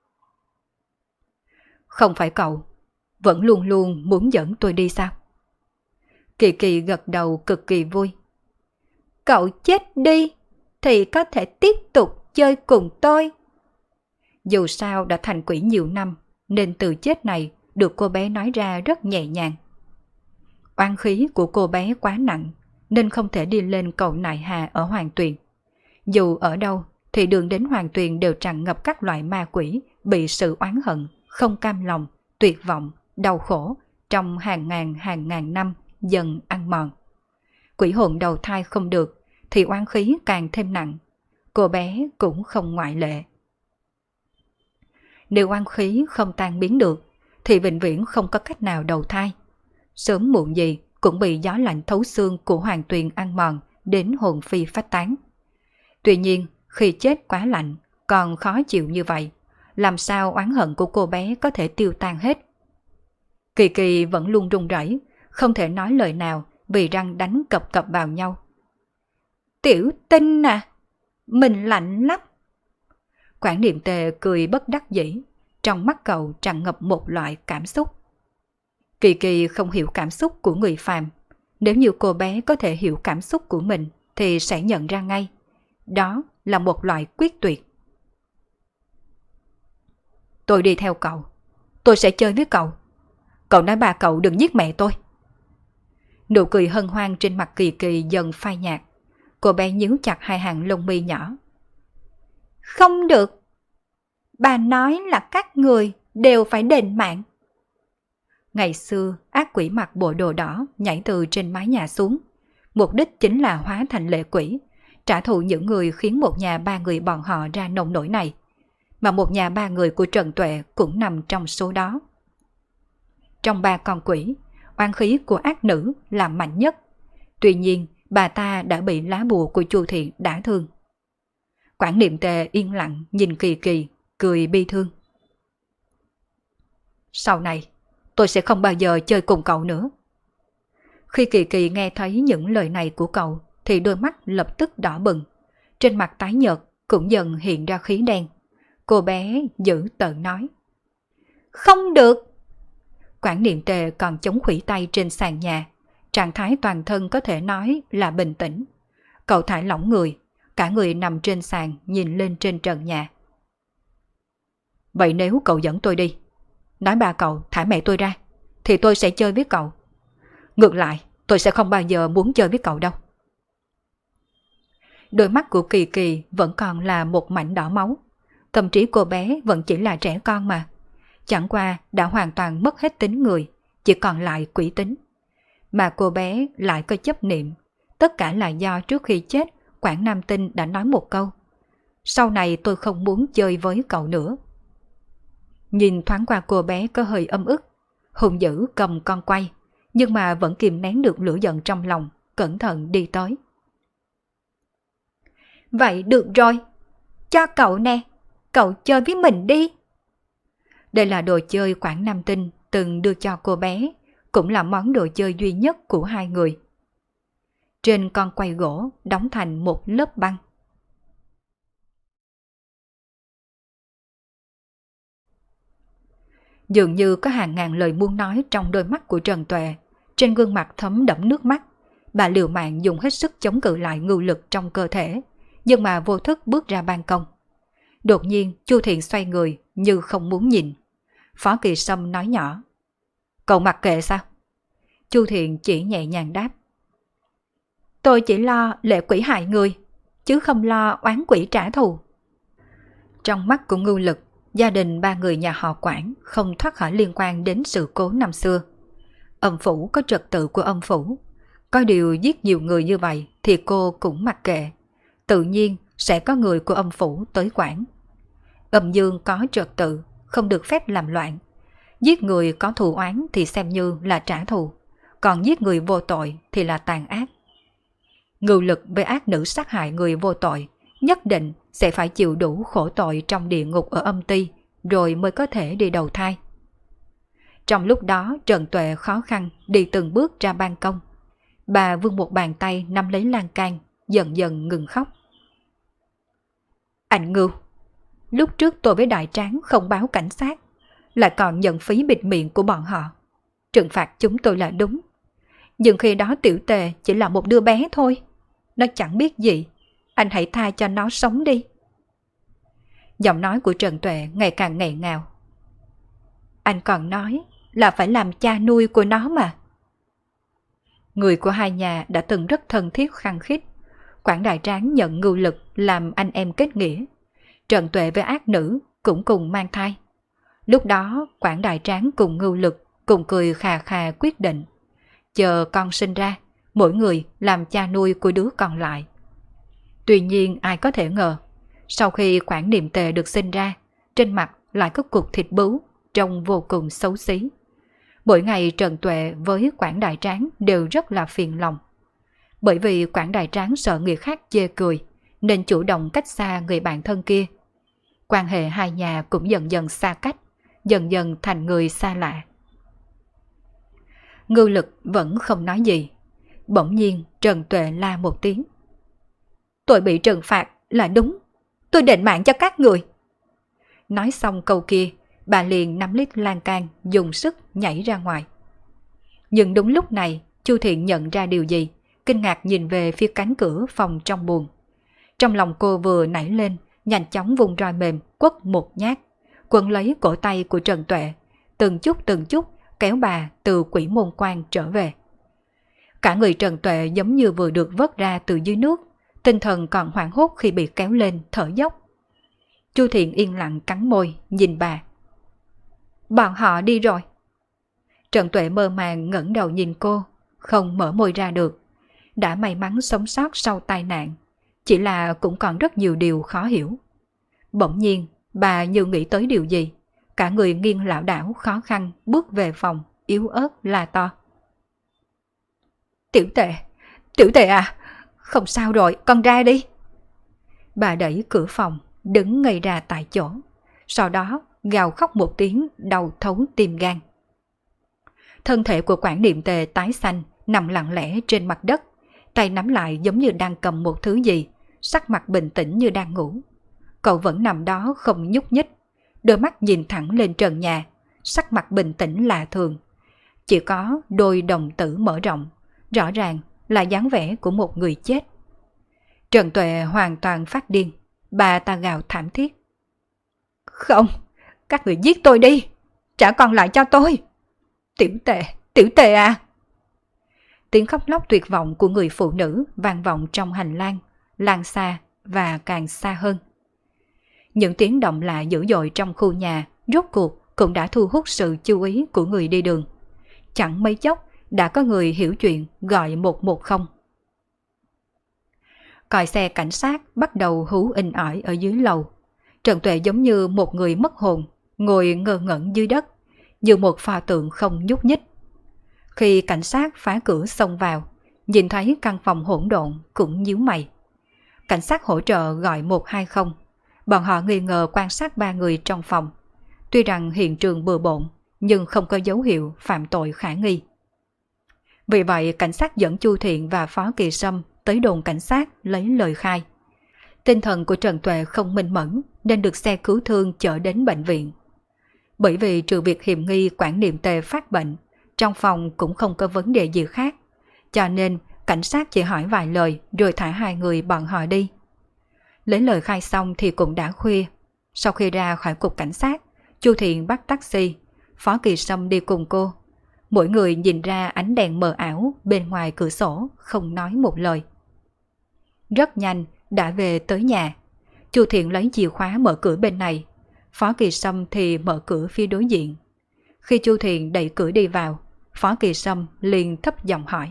Không phải cậu, vẫn luôn luôn muốn dẫn tôi đi sao? Kỳ Kỳ gật đầu cực kỳ vui. Cậu chết đi, thì có thể tiếp tục chơi cùng tôi. Dù sao đã thành quỷ nhiều năm, nên từ chết này được cô bé nói ra rất nhẹ nhàng. Oán khí của cô bé quá nặng, nên không thể đi lên cầu Nại Hà ở Hoàng Tuyền. Dù ở đâu, thì đường đến Hoàng Tuyền đều tràn ngập các loại ma quỷ bị sự oán hận, không cam lòng, tuyệt vọng, đau khổ trong hàng ngàn năm dần ăn mòn. Quỷ hồn đầu thai không được, thì oán khí càng thêm nặng. Cô bé cũng không ngoại lệ. Nếu oán khí không tan biến được, thì vĩnh viễn không có cách nào đầu thai. Sớm muộn gì cũng bị gió lạnh thấu xương của Hoàng Tuyền ăn mòn đến hồn phi phách tán. Tuy nhiên, khi chết quá lạnh, còn khó chịu như vậy, làm sao oán hận của cô bé có thể tiêu tan hết? Kỳ Kỳ vẫn luôn run rẩy, không thể nói lời nào vì răng đánh cập cập vào nhau. Tiểu Tinh à, mình lạnh lắm. Quản Niệm Tề cười bất đắc dĩ, trong mắt cậu tràn ngập một loại cảm xúc. Kỳ Kỳ không hiểu cảm xúc của người phàm. Nếu như cô bé có thể hiểu cảm xúc của mình thì sẽ nhận ra ngay. Đó là một loại quyết tuyệt. Tôi đi theo cậu. Tôi sẽ chơi với cậu. Cậu nói ba cậu đừng giết mẹ tôi. Nụ cười hân hoan trên mặt Kỳ Kỳ dần phai nhạt. Cô bé nhíu chặt hai hàng lông mi nhỏ. Không được. Bà nói là các người đều phải đền mạng. Ngày xưa, ác quỷ mặc bộ đồ đỏ nhảy từ trên mái nhà xuống. Mục đích chính là hóa thành lệ quỷ, trả thù những người khiến một nhà ba người bọn họ ra nông nổi này. Mà một nhà ba người của Trần Tuệ cũng nằm trong số đó. Trong ba con quỷ, oán khí của ác nữ là mạnh nhất. Tuy nhiên, bà ta đã bị lá bùa của Chu Thiện đả thương. Quản Niệm Tề yên lặng nhìn Kỳ Kỳ, cười bi thương. Sau này, tôi sẽ không bao giờ chơi cùng cậu nữa. Khi Kỳ Kỳ nghe thấy những lời này của cậu, thì đôi mắt lập tức đỏ bừng. Trên mặt tái nhợt cũng dần hiện ra khí đen. Cô bé dữ tợn nói. Không được! Quản Niệm Tề còn chống khuỷu tay trên sàn nhà. Trạng thái toàn thân có thể nói là bình tĩnh. Cậu thả lỏng người, cả người nằm trên sàn nhìn lên trên trần nhà. Vậy nếu cậu dẫn tôi đi, nói ba cậu thả mẹ tôi ra, thì tôi sẽ chơi với cậu. Ngược lại, tôi sẽ không bao giờ muốn chơi với cậu đâu. Đôi mắt của Kỳ Kỳ vẫn còn là một mảnh đỏ máu. Tâm trí cô bé vẫn chỉ là trẻ con mà. Chẳng qua đã hoàn toàn mất hết tính người, chỉ còn lại quỷ tính. Mà cô bé lại có chấp niệm. Tất cả là do trước khi chết, Quảng Nam Tinh đã nói một câu. Sau này tôi không muốn chơi với cậu nữa. Nhìn thoáng qua cô bé có hơi âm ức. Hùng dữ cầm con quay, nhưng mà vẫn kìm nén được lửa giận trong lòng, cẩn thận đi tới. Vậy được rồi, cho cậu nè, cậu chơi với mình đi. Đây là đồ chơi Quảng Nam Tinh từng đưa cho cô bé, cũng là món đồ chơi duy nhất của hai người. Trên con quay gỗ đóng thành một lớp băng. Dường như có hàng ngàn lời muốn nói trong đôi mắt của Trần Tuệ, trên gương mặt thấm đẫm nước mắt. Bà liều mạng dùng hết sức chống cự lại ngưu lực trong cơ thể, nhưng mà vô thức bước ra ban công. Đột nhiên Chu Thiện xoay người như không muốn nhìn. Phó Kỳ Sâm nói nhỏ. Cậu mặc kệ sao? Chu Thiện chỉ nhẹ nhàng đáp. Tôi chỉ lo lệ quỷ hại người, chứ không lo oán quỷ trả thù. Trong mắt của ngưu lực, gia đình ba người nhà họ Quảng không thoát khỏi liên quan đến sự cố năm xưa. Âm phủ có trật tự của âm phủ. Có điều giết nhiều người như vậy thì cô cũng mặc kệ. Tự nhiên sẽ có người của âm phủ tới quản. Âm dương có trật tự, không được phép làm loạn. Giết người có thù oán thì xem như là trả thù, còn giết người vô tội thì là tàn ác. Ngưu lực với ác nữ sát hại người vô tội nhất định sẽ phải chịu đủ khổ tội trong địa ngục ở âm ty, rồi mới có thể đi đầu thai. Trong lúc đó Trần Tuệ khó khăn đi từng bước ra ban công. Bà vươn một bàn tay nắm lấy lan can, dần dần ngừng khóc. Anh Ngưu, lúc trước tôi với Đại Tráng không báo cảnh sát, lại còn nhận phí bịt miệng của bọn họ. Trừng phạt chúng tôi là đúng. Nhưng khi đó Tiểu Tề chỉ là một đứa bé thôi. Nó chẳng biết gì. Anh hãy tha cho nó sống đi. Giọng nói của Trần Tuệ ngày càng nghẹn ngào. Anh còn nói là phải làm cha nuôi của nó mà. Người của hai nhà đã từng rất thân thiết khăng khít. Quảng Đại Tráng nhận Ngưu lực làm anh em kết nghĩa. Trần Tuệ với ác nữ cũng cùng mang thai. Lúc đó Quảng Đại Tráng cùng Ngưu lực cùng cười khà khà quyết định. Chờ con sinh ra, mỗi người làm cha nuôi của đứa còn lại. Tuy nhiên ai có thể ngờ, sau khi Quảng Niệm Tề được sinh ra, trên mặt lại có cục thịt bướu, trông vô cùng xấu xí. Mỗi ngày Trần Tuệ với Quảng Đại Tráng đều rất là phiền lòng. Bởi vì Quảng Đại Tráng sợ người khác chê cười, nên chủ động cách xa người bạn thân kia. Quan hệ hai nhà cũng dần dần xa cách, dần dần thành người xa lạ. Ngưu lực vẫn không nói gì. Bỗng nhiên Trần Tuệ la một tiếng. Tôi bị trừng phạt là đúng. Tôi đền mạng cho các người. Nói xong câu kia, bà liền nắm lít lan can, dùng sức nhảy ra ngoài. Nhưng đúng lúc này, Chu Thiện nhận ra điều gì, kinh ngạc nhìn về phía cánh cửa phòng trong buồng. Trong lòng cô vừa nảy lên, nhanh chóng vùng roi mềm, quất một nhát, quấn lấy cổ tay của Trần Tuệ, từng chút kéo bà từ quỷ môn quan trở về. Cả người Trần Tuệ giống như vừa được vớt ra từ dưới nước, tinh thần còn hoảng hốt khi bị kéo lên thở dốc. Chu Thiện yên lặng cắn môi, nhìn bà. Bọn họ đi rồi. Trần Tuệ mơ màng ngẩng đầu nhìn cô, không mở môi ra được. Đã may mắn sống sót sau tai nạn, chỉ là cũng còn rất nhiều điều khó hiểu. Bỗng nhiên, bà như nghĩ tới điều gì, cả người nghiêng lảo đảo khó khăn bước về phòng, yếu ớt la to. Tiểu Tệ à, không sao rồi, con ra đi. Bà đẩy cửa phòng, đứng ngây ra tại chỗ, sau đó gào khóc một tiếng đau thấu tim gan. Thân thể của Quản Niệm Tề tái xanh, nằm lặng lẽ trên mặt đất, tay nắm lại giống như đang cầm một thứ gì, sắc mặt bình tĩnh như đang ngủ. Cậu vẫn nằm đó không nhúc nhích, đôi mắt nhìn thẳng lên trần nhà, sắc mặt bình tĩnh lạ thường. Chỉ có đôi đồng tử mở rộng, rõ ràng là dáng vẻ của một người chết. Trần Tuệ hoàn toàn phát điên, bà ta gào thảm thiết. Không, các người giết tôi đi, trả con lại cho tôi. Tiểu Tệ à. Tiếng khóc lóc tuyệt vọng của người phụ nữ vang vọng trong hành lang, lan xa và càng xa hơn. Những tiếng động lạ dữ dội trong khu nhà rốt cuộc cũng đã thu hút sự chú ý của người đi đường. Chẳng mấy chốc đã có người hiểu chuyện gọi 110. Còi xe cảnh sát bắt đầu hú inh ỏi ở dưới lầu. Trần Tuệ giống như một người mất hồn, ngồi ngơ ngẩn dưới đất, như một pho tượng không nhúc nhích. Khi cảnh sát phá cửa xông vào, nhìn thấy căn phòng hỗn độn cũng nhíu mày. Cảnh sát hỗ trợ gọi 120. Bọn họ nghi ngờ quan sát 3 người trong phòng. Tuy rằng hiện trường bừa bộn, nhưng không có dấu hiệu phạm tội khả nghi. Vì vậy, cảnh sát dẫn Chu Thiện và Phó Kỳ Sâm tới đồn cảnh sát lấy lời khai. Tinh thần của Trần Tuệ không minh mẫn nên được xe cứu thương chở đến bệnh viện. Bởi vì trừ việc hiểm nghi Quản Niệm Tề phát bệnh, trong phòng cũng không có vấn đề gì khác, cho nên cảnh sát chỉ hỏi vài lời rồi thả 2 người bọn họ đi. Lấy lời khai xong thì cũng đã khuya. Sau khi ra khỏi cục cảnh sát, Chu Thiện bắt taxi, Phó Kỳ Sâm đi cùng cô. Mỗi người nhìn ra ánh đèn mờ ảo bên ngoài cửa sổ, không nói một lời. Rất nhanh đã về tới nhà. Chu Thiện lấy chìa khóa mở cửa bên này, Phó Kỳ Sâm thì mở cửa phía đối diện. Khi Chu Thiện đẩy cửa đi vào, Phó Kỳ Sâm liền thấp giọng hỏi.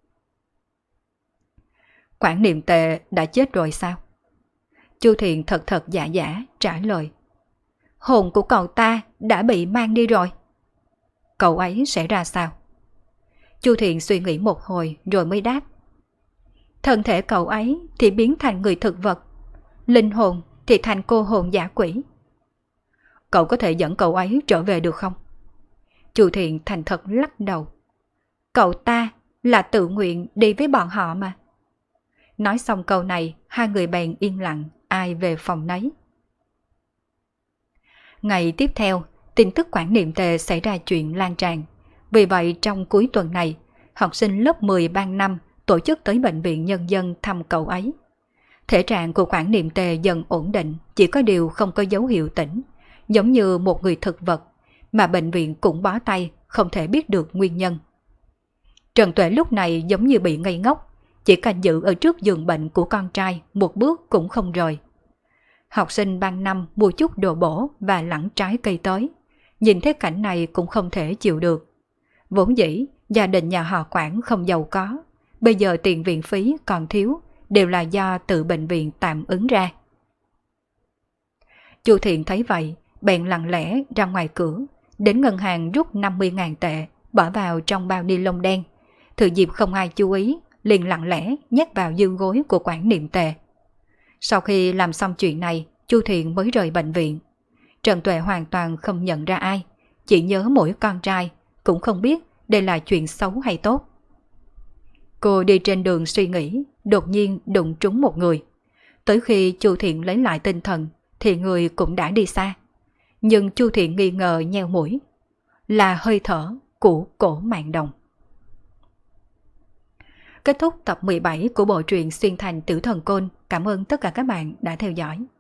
Quản Niệm Tề đã chết rồi sao? Chu Thiện thật giả giả trả lời. Hồn của cậu ta đã bị mang đi rồi. Cậu ấy sẽ ra sao? Chu Thiện suy nghĩ một hồi rồi mới đáp. Thân thể cậu ấy thì biến thành người thực vật, linh hồn thì thành cô hồn dã quỷ. Cậu có thể dẫn cậu ấy trở về được không? Chu Thiện thành thật lắc đầu. Cậu ta là tự nguyện đi với bọn họ mà. Nói xong câu này, 2 người bèn yên lặng, ai về phòng nấy. Ngày tiếp theo, tin tức Quản Niệm Tề xảy ra chuyện lan tràn. Vì vậy trong cuối tuần này, học sinh lớp 10 ban 5 tổ chức tới bệnh viện nhân dân thăm cậu ấy. Thể trạng của Quản Niệm Tề dần ổn định, chỉ có điều không có dấu hiệu tỉnh, giống như một người thực vật, mà bệnh viện cũng bó tay, không thể biết được nguyên nhân. Trần Tuệ lúc này giống như bị ngây ngốc, chỉ canh giữ ở trước giường bệnh của con trai, một bước cũng không rời. Học sinh ban 5 mua chút đồ bổ và lẳng trái cây tới, nhìn thấy cảnh này cũng không thể chịu được. Vốn dĩ, gia đình nhà họ Quản không giàu có, bây giờ tiền viện phí còn thiếu, đều là do tự bệnh viện tạm ứng ra. Chu Thiện thấy vậy, bèn lặng lẽ ra ngoài cửa, đến ngân hàng rút 50.000 tệ, bỏ vào trong bao ni lông đen. Thừa dịp không ai chú ý, liền lặng lẽ nhét vào dương gối của Quản Niệm Tề. Sau khi làm xong chuyện này, Chu Thiện mới rời bệnh viện. Trần Tuệ hoàn toàn không nhận ra ai, chỉ nhớ mỗi con trai, cũng không biết đây là chuyện xấu hay tốt. Cô đi trên đường suy nghĩ, đột nhiên đụng trúng một người. Tới khi Chu Thiện lấy lại tinh thần, thì người cũng đã đi xa. Nhưng Chu Thiện nghi ngờ nheo mũi, là hơi thở của Cổ Mạn Đồng. Kết thúc tập 17 của bộ truyện Xuyên Thành Tử Thần Côn. Cảm ơn tất cả các bạn đã theo dõi.